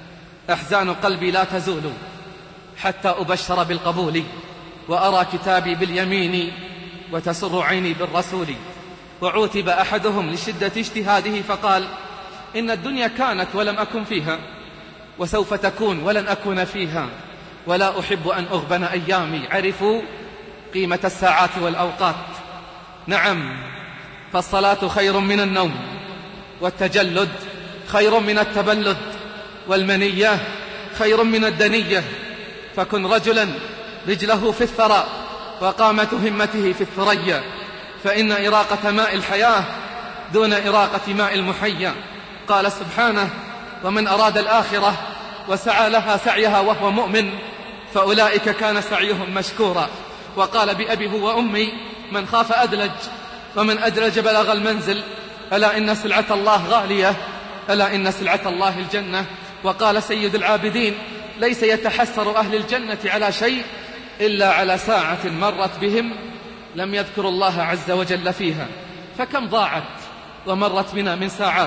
أحزان قلبي لا تزول حتى أبشر بالقبول، وأرى كتابي باليمين وتسر عيني بالرسول. وعوتب أحدهم لشدة اجتهاده فقال: إن الدنيا كانت ولم أكن فيها، وسوف تكون ولن أكون فيها، ولا أحب أن أغبن أيامي. عرفوا قيمة الساعات والأوقات. نعم، فالصلاة خير من النوم، والتجلد خير من التبلد، والمنية خير من الدنية. فكن رجلا رجله في الثرى وقامة همته في الثريا، فإن إراقة ماء الحياة دون إراقة ماء المحيا. قال سبحانه: ومن أراد الآخرة وسعى لها سعيها وهو مؤمن فأولئك كان سعيهم مشكورا. وقال: بأبي هو أمي من خاف أدلج، ومن أدلج بلغ المنزل. ألا إن سلعة الله غالية، ألا إن سلعة الله الجنة. وقال سيد العابدين: ليس يتحسر أهل الجنة على شيء إلا على ساعة مرت بهم لم يذكروا الله عز وجل فيها. فكم ضاعت ومرت بنا من ساعات.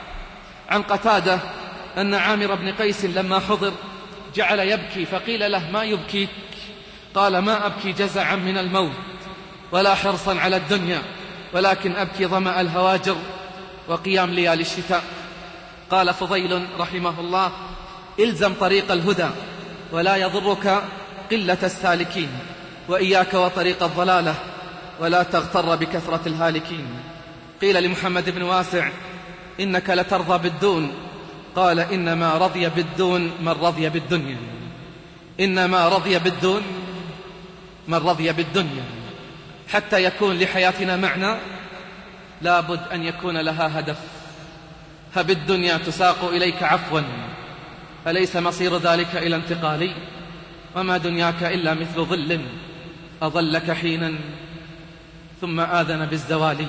عن قتادة أن عامر بن قيس لما حضر جعل يبكي، فقيل له: ما يبكيك؟ قال: ما أبكي جزعا من الموت ولا حرصا على الدنيا، ولكن أبكي ظمأ الهواجر وقيام ليالي الشتاء. قال فضيل رحمه الله: إلزم طريق الهدى ولا يضرك قلة السالكين، وإياك وطريق الضلالة ولا تغتر بكثرة الهالكين. قيل لمحمد بن واسع: إنك لترضى بالدون؟ قال: إنما رضي بالدون من رضي بالدنيا. إنما رضي بالدون من رضي بالدنيا. حتى يكون لحياتنا معنى لابد أن يكون لها هدف. هب الدنيا تساق إليك عفوا، أليس مصير ذلك إلى انتقالي؟ وما دنياك إلا مثل ظل أظلك حينا ثم آذن بالزوال.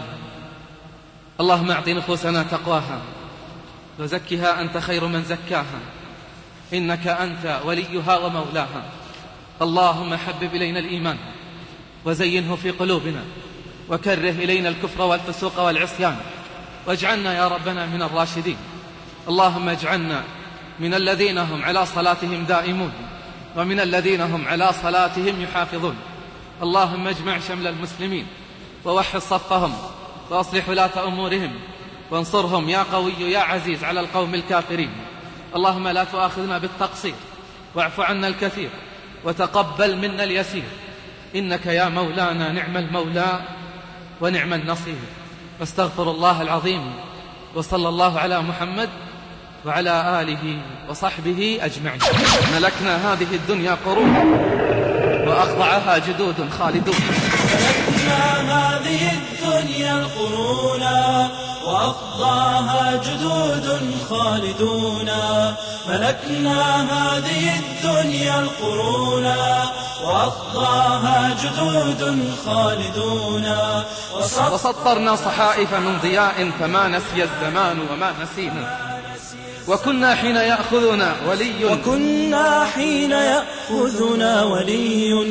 اللهم أعط نفوسنا تقواها وزكها أنت خير من زكاها، إنك أنت وليها ومولاها. اللهم حبب إلينا الإيمان وزينه في قلوبنا، وكره إلينا الكفر والفسوق والعصيان، واجعلنا يا ربنا من الراشدين. اللهم اجعلنا من الذين هم على صلاتهم دائمون، ومن الذين هم على صلاتهم يحافظون. اللهم اجمع شمل المسلمين ووحد صفهم، وأصلح ولاة أمورهم، وانصرهم يا قوي يا عزيز على القوم الكافرين. اللهم لا تؤاخذنا بالتقصير، واعف عنا الكثير، وتقبل منا اليسير، إنك يا مولانا نعم المولى ونعم النصير. واستغفر الله العظيم، وصلى الله على محمد وعلى آله وصحبه أجمعين. ملكنا هذه الدنيا قرون، وأخضعها جدود خالدون. ملكنا هذه الدنيا القرونا وأفضاها جدود خالدون ملكنا هذه الدنيا القرونا وأفضاها جدود خالدون وسطرنا صحائف من ضياء فما نسي الزمان وما نسينا وكنا حين يأخذنا ولي وكنا حين يأخذنا ولي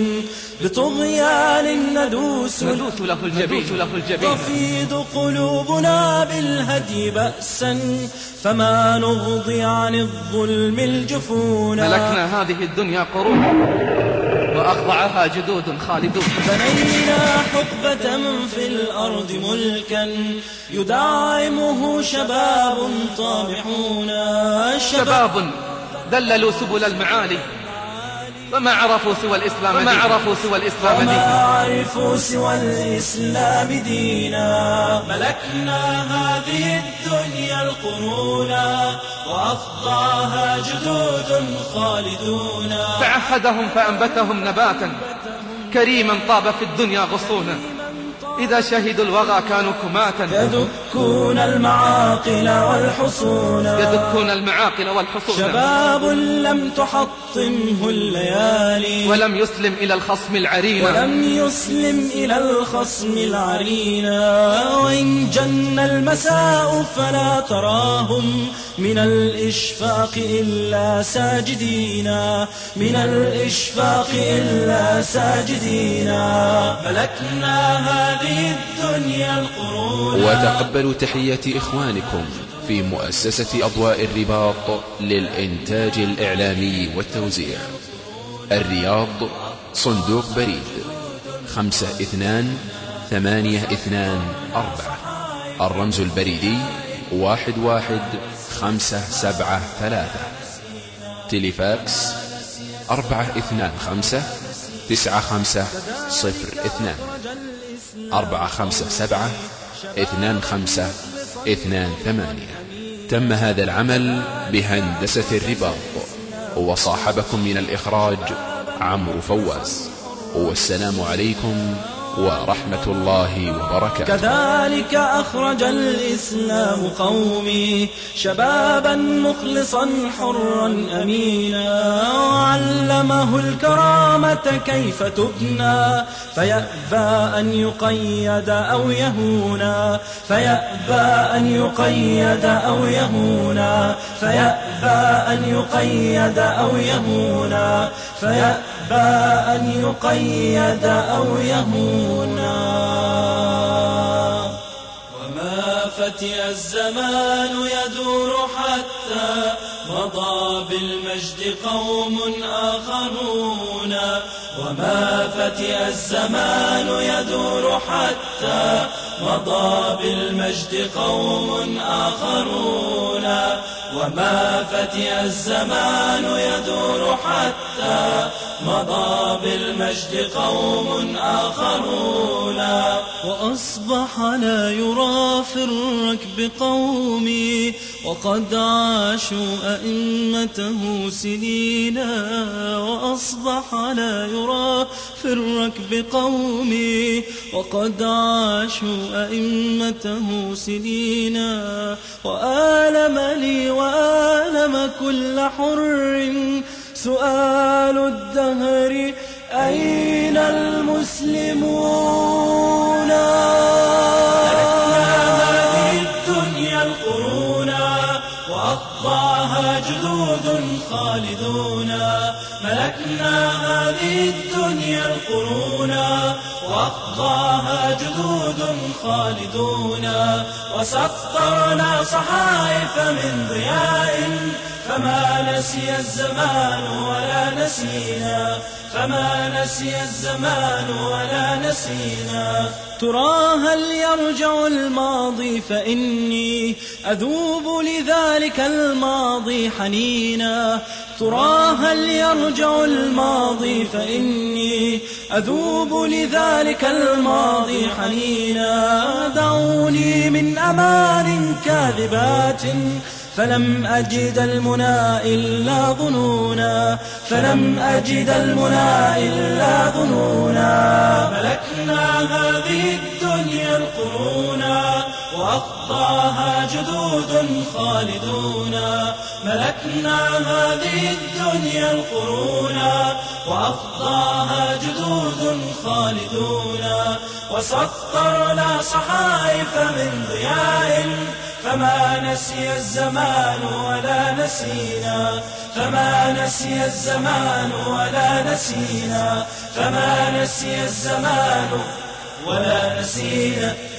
بطغيان ندوس ندوس له الجبين له الجبين تفيض قلوبنا بالهدي بأسا فما نغضي عن الظلم الجفونا ملكنا هذه الدنيا قرون وأخضعها جدود خالدون بنينا حقبة في الأرض ملكا يدعمه شباب طامحون شباب دللوا سبل المعالي وما عرفوا سوى الإسلام وما عرفوا سوى الإسلام وما دينا عرفوا سوى الإسلام دينا ملكنا هذه الدنيا القرونا وأفضاها جدود خالدون فعهدهم فأنبتهم نباتا كريما طاب في الدنيا غصونا إذا شهدوا الوغى كانوا كماتا يدكون المعاقل والحصون يدكون المعاقل والحصون شباب لم تحطمه الليالي ولم يسلم إلى الخصم العرين ولم يسلم إلى الخصم العرين وإن جن المساء فلا تراهم من الإشفاق إلا ساجدين من الإشفاق إلا ساجدين ملكنا هذه الدنيا القرون. وتقبلوا تحيات إخوانكم في مؤسسة أضواء الرباط للإنتاج الإعلامي والتوزيع الرياض صندوق بريد خمسة اثنان ثمانية اثنان أربعة الرمز البريدي واحد واحد خمسة سبعة ثلاثة تليفاكس أربعة اثنان خمسة تسعة خمسة صفر اثنان أربعة خمسة سبعة اثنان خمسة اثنان ثمانية. تم هذا العمل بهندسة الرباط وصاحبكم من الإخراج عمرو فواز والسلام عليكم ورحمة الله وبركاته. كذلك أخرج الإسلام قومي شبابا مخلصا حرا أمينا وعلمه الكرامة كيف تبنى فيأبى أن يقيد أو يهونا فيأبى أن يقيد أو يهونا فيأبى أن يقيد أو يهونا فيأبى أن يقيد أو يهونا. وما فتئ الزمان يدور حتى مضى بالمجد قوم آخرون وما فتئ الزمان يدور حتى مضى بالمجد قوم آخرون وما فتئ الزمان يدور حتى مضى بالمجد قوم آخرون وأصبح لا يرى في الركب قومي وقد عاشوا أئمته سنينا وأصبح لا يرى في الركب قومي وقد عاشوا أئمته سنينا وآلم لي وآلم كل حر سؤال الدهر أين المسلمون. ملكنا هذه الدنيا القرونا وأقضاها جدود خالدون ملكنا هذه الدنيا القرونا وأقضاها جدود خالدون وسطرنا صحائف من ضياء فما نسي الزمان ولا نسينا فما نسي الزمان ولا نسينا. ترى هل يرجع الماضي فإني أذوب لذلك الماضي حنينا ترى هل يرجع الماضي فإني أذوب لذلك الماضي حنينا. دعوني من أمان كاذبات فلم أجد المنى إلا ظنونا فلم أجد المنى إلا ظنونا. ملكنا ملكنا هذه الدنيا القرونا وأقضاها جدود خالدون. ملكنا هذه الدنيا القرونا وأقضاها جدود خالدون. وسطرنا صحائف من ضياء فما نسي الزمان ولا نسينا. فما نسي الزمان ولا نسينا. فما نسي الزمان ولا نسينا.